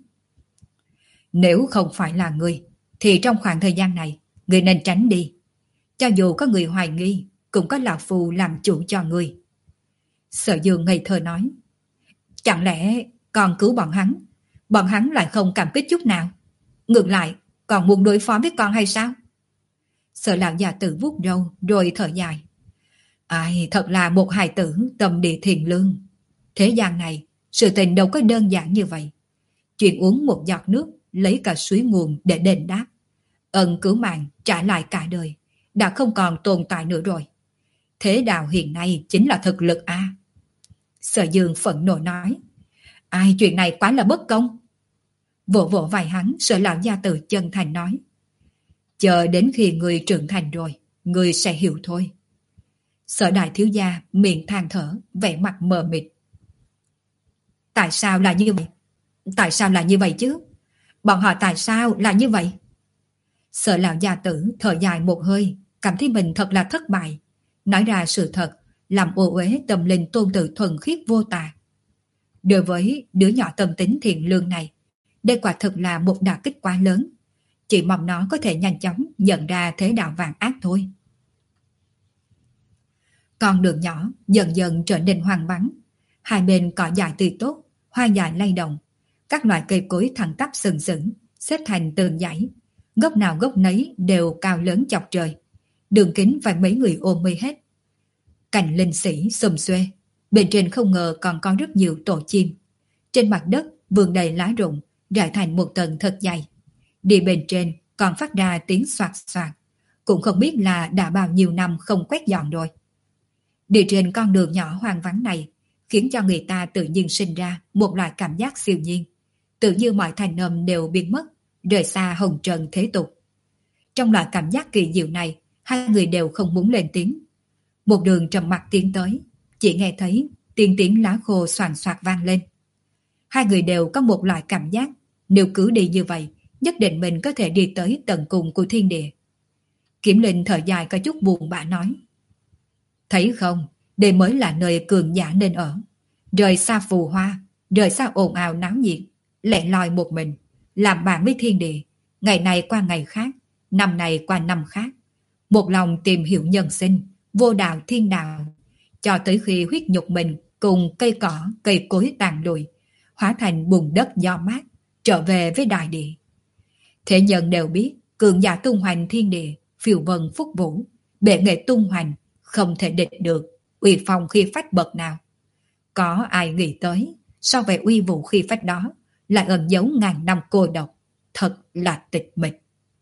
Nếu không phải là ngươi, thì trong khoảng thời gian này, ngươi nên tránh đi. Cho dù có người hoài nghi, cũng có lão phu làm chủ cho ngươi. Sở Dương ngây thơ nói. Chẳng lẽ còn cứu bọn hắn, bọn hắn lại không cảm kích chút nào? Ngược lại, còn muốn đối phó với con hay sao? Sở lão già tử vuốt râu rồi thở dài. Ai, thật là một hài tử tâm địa thiện lương. Thế gian này, sự tình đâu có đơn giản như vậy. Chuyện uống một giọt nước, lấy cả suối nguồn để đền đáp. Ân cứu mạng trả lại cả đời, đã không còn tồn tại nữa rồi. Thế đạo hiện nay chính là thực lực a. Sở Dương phẫn nộ nói. Ai, chuyện này quá là bất công. Vỗ vỗ vai hắn, Sở lão gia tử chân thành nói. Chờ đến khi người trưởng thành rồi, người sẽ hiểu thôi. Sở đại thiếu gia miệng than thở, vẻ mặt mờ mịt. Tại sao là như vậy? Tại sao là như vậy chứ? Bọn họ tại sao là như vậy? Sở lão gia tử thở dài một hơi, cảm thấy mình thật là thất bại. Nói ra sự thật, làm ô uế tâm linh tôn tử thuần khiết vô tà. Đối với đứa nhỏ tâm tính thiện lương này, đây quả thực là một đả kích quá lớn. Chỉ mong nó có thể nhanh chóng nhận ra thế đạo vạn ác thôi. Con đường nhỏ dần dần trở nên hoang vắng. Hai bên cỏ dại tươi tốt, hoa dại lay động. Các loại cây cối thẳng tắp sừng sững, xếp thành từng dãy. Gốc nào gốc nấy đều cao lớn chọc trời. Đường kính phải mấy người ôm mây hết. Cành linh sĩ xum xuê. Bên trên không ngờ còn có rất nhiều tổ chim. Trên mặt đất vườn đầy lá rụng, rải thành một tầng thật dày. Đi bên trên còn phát ra tiếng xoạt xoạt. Cũng không biết là đã bao nhiêu năm không quét dọn rồi. Đi trên con đường nhỏ hoang vắng này khiến cho người ta tự nhiên sinh ra một loại cảm giác siêu nhiên. Tự như mọi thành âm đều biến mất, rời xa hồng trần thế tục. Trong loại cảm giác kỳ diệu này, hai người đều không muốn lên tiếng. Một đường trầm mặc tiến tới, chỉ nghe thấy tiếng tiếng lá khô xoàn xoạc vang lên. Hai người đều có một loại cảm giác, nếu cứ đi như vậy, nhất định mình có thể đi tới tận cùng của thiên địa. Kiểm Linh thở dài có chút buồn bã nói. Thấy không, đây mới là nơi cường giả nên ở. Rời xa phù hoa, rời xa ồn ào náo nhiệt, lẻ loi một mình, làm bạn với thiên địa, ngày này qua ngày khác, năm này qua năm khác. Một lòng tìm hiểu nhân sinh, vô đạo thiên đạo, cho tới khi huyết nhục mình cùng cây cỏ, cây cối tàn lụi, hóa thành bùn đất gió mát, trở về với đại địa. Thế nhân đều biết, cường giả tung hoành thiên địa, phiêu vân phúc vũ, bệ nghệ tung hoành, không thể địch được, uy phong khi phách bậc nào. Có ai nghĩ tới, so về uy vũ khi phách đó, lại ẩn giấu ngàn năm cô độc, thật là tịch mịch.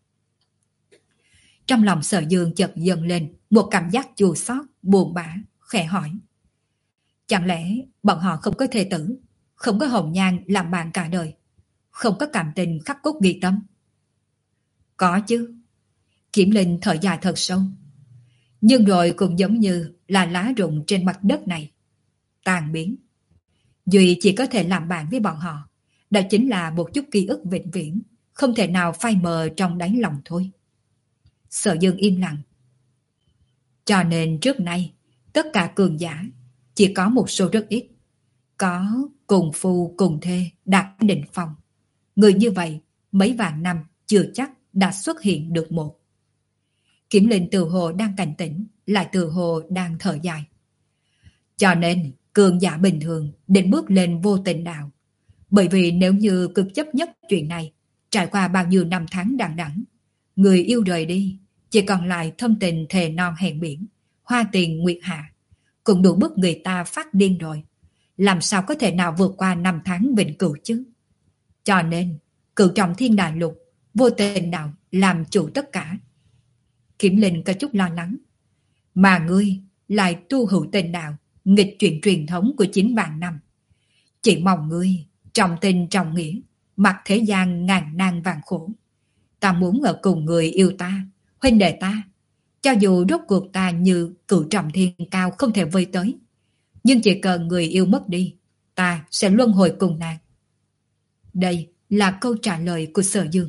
Trong lòng Sở Dương chợt dâng lên một cảm giác chua xót, buồn bã, khẽ hỏi. Chẳng lẽ bọn họ không có thê tử, không có hồng nhan làm bạn cả đời, không có cảm tình khắc cốt ghi tâm? Có chứ. Kiểm Linh thở dài thật sâu. Nhưng rồi cũng giống như là lá rụng trên mặt đất này, tàn biến. Duy chỉ có thể làm bạn với bọn họ, đó chính là một chút ký ức vĩnh viễn, không thể nào phai mờ trong đáy lòng thôi. Sở Dương im lặng. Cho nên trước nay, tất cả cường giả, chỉ có một số rất ít, có cùng phu cùng thê đạt đỉnh phong. Người như vậy, mấy vạn năm chưa chắc đã xuất hiện được một. Kiểm Linh từ hồ đang cảnh tỉnh, lại từ hồ đang thở dài. Cho nên, cường giả bình thường định bước lên vô tình đạo. Bởi vì nếu như cực chấp nhất chuyện này, trải qua bao nhiêu năm tháng đằng đẵng, người yêu rời đi, chỉ còn lại thâm tình thề non hẹn biển, hoa tiền nguyệt hạ, cũng đủ bức người ta phát điên rồi. Làm sao có thể nào vượt qua năm tháng vĩnh cửu chứ? Cho nên, cửu trọng thiên đại lục, vô tình đạo làm chủ tất cả. Kiểm Linh có chút lo lắng. Mà ngươi lại tu hữu tình đạo, nghịch chuyện truyền thống của chín vạn năm. Chỉ mong ngươi trọng tình trọng nghĩa, mặc thế gian ngàn nan vạn khổ. Ta muốn ở cùng người yêu ta, huynh đệ ta. Cho dù rốt cuộc ta như cửu trọng thiên cao không thể vơi tới, nhưng chỉ cần người yêu mất đi, ta sẽ luân hồi cùng nàng. Đây là câu trả lời của Sở Dương.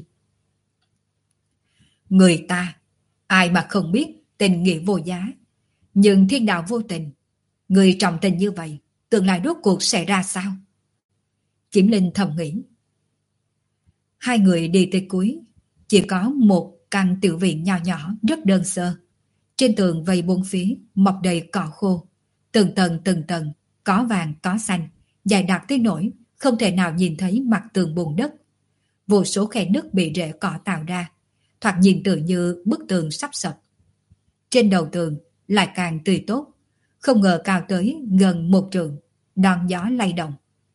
Người ta, ai mà không biết tình nghĩa vô giá, nhưng thiên đạo vô tình. Người trọng tình như vậy, tương lai rốt cuộc sẽ ra sao? Kiểm Linh thầm nghĩ. Hai người đi tới cuối, chỉ có một căn tiểu viện nhỏ nhỏ rất đơn sơ. Trên tường vây bốn phía mọc đầy cỏ khô, từng tầng từng tầng, có vàng có xanh, dài đặc tới nỗi không thể nào nhìn thấy mặt tường bùn đất. Vô số khe nứt bị rễ cỏ tạo ra, thoạt nhìn tự như bức tường sắp sập. Trên đầu tường lại càng tươi tốt, không ngờ cao tới gần một trượng, đòn gió lay động.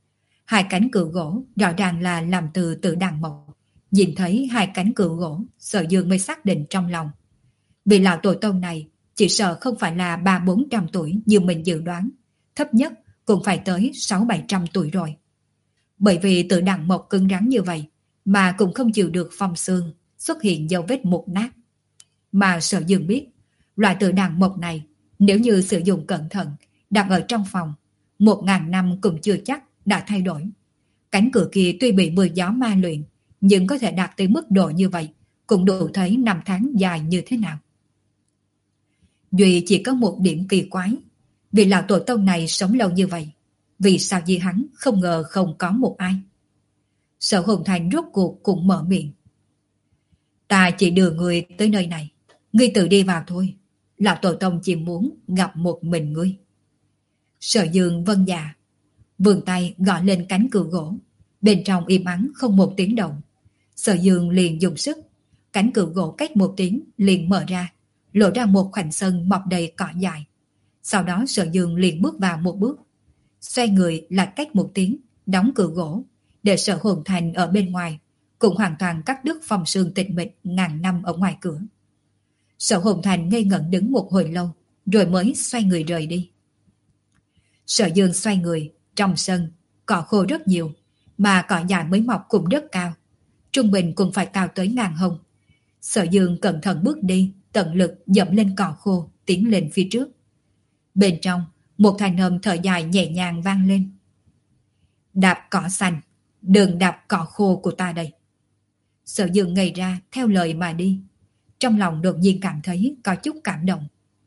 Hai cánh cửa gỗ rõ ràng là làm từ tự đàn mộc. Nhìn thấy hai cánh cửa gỗ, Sở Dương mới xác định trong lòng. Vị lão tổ tông này chỉ sợ không phải là ba bốn trăm tuổi như mình dự đoán, thấp nhất cũng phải tới sáu bảy trăm tuổi rồi. Bởi vì tự đàn mộc cứng rắn như vậy mà cũng không chịu được phong xương, xuất hiện dấu vết mục nát. Mà Sở Dương biết, loại tự đàn mộc này nếu như sử dụng cẩn thận, đặt ở trong phòng, một ngàn năm cũng chưa chắc đã thay đổi. Cánh cửa kia tuy bị mưa gió ma luyện, nhưng có thể đạt tới mức độ như vậy, cũng đủ thấy năm tháng dài như thế nào. Duy chỉ có một điểm kỳ quái, vì lão tổ tông này sống lâu như vậy, vì sao gì hắn không ngờ không có một ai. Sở Hồn Thành rốt cuộc cũng mở miệng. Ta chỉ đưa người tới nơi này, ngươi tự đi vào thôi, lão tổ tông chỉ muốn gặp một mình ngươi. Sở Dương vâng dạ, vươn tay gõ lên cánh cửa gỗ, bên trong im ắng không một tiếng động. Sở Dương liền dùng sức, cánh cửa gỗ cách một tiếng liền mở ra, lộ ra một khoảnh sân mọc đầy cỏ dại. Sau đó Sở Dương liền bước vào một bước, xoay người lại cách một tiếng, đóng cửa gỗ, để Sở Hồn Thành ở bên ngoài, cũng hoàn toàn cắt đứt phong sương tịch mịch ngàn năm ở ngoài cửa. Sở Hồn Thành ngây ngẩn đứng một hồi lâu, rồi mới xoay người rời đi. Sở Dương xoay người, trong sân, cỏ khô rất nhiều, mà cỏ dại mới mọc cũng rất cao, trung bình cũng phải cao tới ngàn hông. Sở Dương cẩn thận bước đi, tận lực dẫm lên cỏ khô, tiến lên phía trước. Bên trong, một thanh âm thở dài nhẹ nhàng vang lên. Đạp cỏ xanh, đừng đạp cỏ khô của ta đây. Sở Dương ngây ra theo lời mà đi, trong lòng đột nhiên cảm thấy có chút cảm động.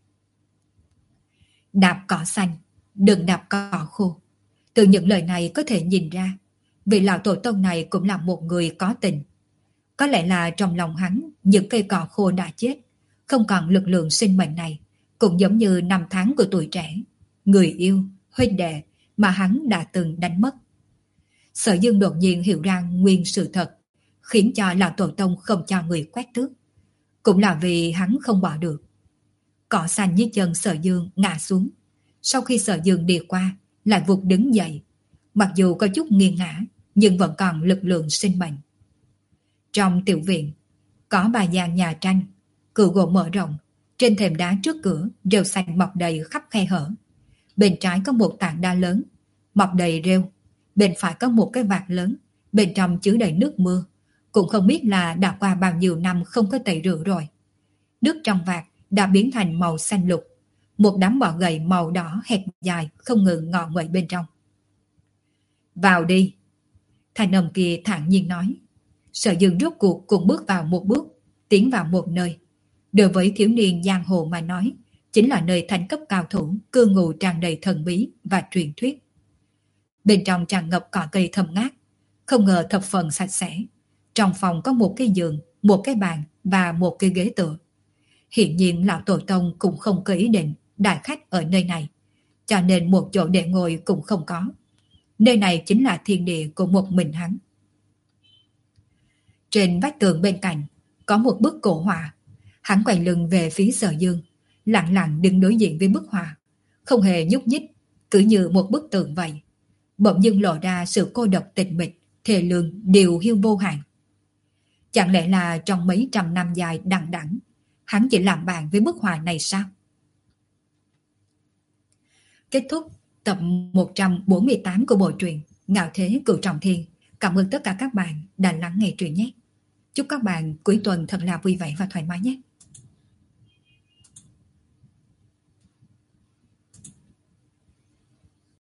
Đạp cỏ xanh, đừng đạp cỏ khô. Từ những lời này có thể nhìn ra, vị lão tổ tông này cũng là một người có tình. Có lẽ là trong lòng hắn, những cây cỏ khô đã chết, không còn lực lượng sinh mệnh này, cũng giống như năm tháng của tuổi trẻ, người yêu, huynh đệ mà hắn đã từng đánh mất. Sở Dương đột nhiên hiểu ra nguyên sự thật, khiến cho lão tổ tông không cho người quét tước. Cũng là vì hắn không bỏ được. Cỏ xanh dưới chân Sở Dương ngã xuống. Sau khi Sở Dương đi qua, lại vụt đứng dậy. Mặc dù có chút nghiêng ngã, nhưng vẫn còn lực lượng sinh mệnh. Trong tiểu viện, có ba gian nhà tranh, cửa gỗ mở rộng, trên thềm đá trước cửa rêu xanh mọc đầy khắp khe hở. Bên trái có một tảng đá lớn, mọc đầy rêu. Bên phải có một cái vạc lớn, bên trong chứa đầy nước mưa. Cũng không biết là đã qua bao nhiêu năm không có tẩy rửa rồi. Nước trong vạc đã biến thành màu xanh lục. Một đám bọ gậy màu đỏ hẹp dài không ngừng ngọ nguậy bên trong. Vào đi. Thanh âm kia thản nhiên nói. Sở Dương rốt cuộc cùng bước vào một bước, tiến vào một nơi. Đối với thiếu niên giang hồ mà nói, chính là nơi thành cấp cao thủ, cư ngụ tràn đầy thần bí và truyền thuyết. Bên trong tràn ngập cỏ cây thơm ngát, không ngờ thập phần sạch sẽ. Trong phòng có một cái giường, một cái bàn và một cái ghế tựa. Hiện nhiên lão tổ tông cũng không có ý định đại khách ở nơi này, cho nên một chỗ để ngồi cũng không có. Nơi này chính là thiên địa của một mình hắn. Trên vách tường bên cạnh có một bức cổ họa. Hắn quay lưng về phía Sở Dương, lặng lặng đứng đối diện với bức họa, không hề nhúc nhích, cứ như một bức tượng vậy. Bỗng dưng lộ ra sự cô độc tịch mịch, thề lương điều hiu vô hạn. Chẳng lẽ là trong mấy trăm năm dài đằng đẵng, hắn chỉ làm bạn với bức họa này sao? Kết thúc tập một trăm bốn mươi tám của bộ truyện Ngạo Thế Cửu Trọng Thiên. Cảm ơn tất cả các bạn đã lắng nghe truyện nhé. Chúc các bạn cuối tuần thật là vui vẻ và thoải mái nhé.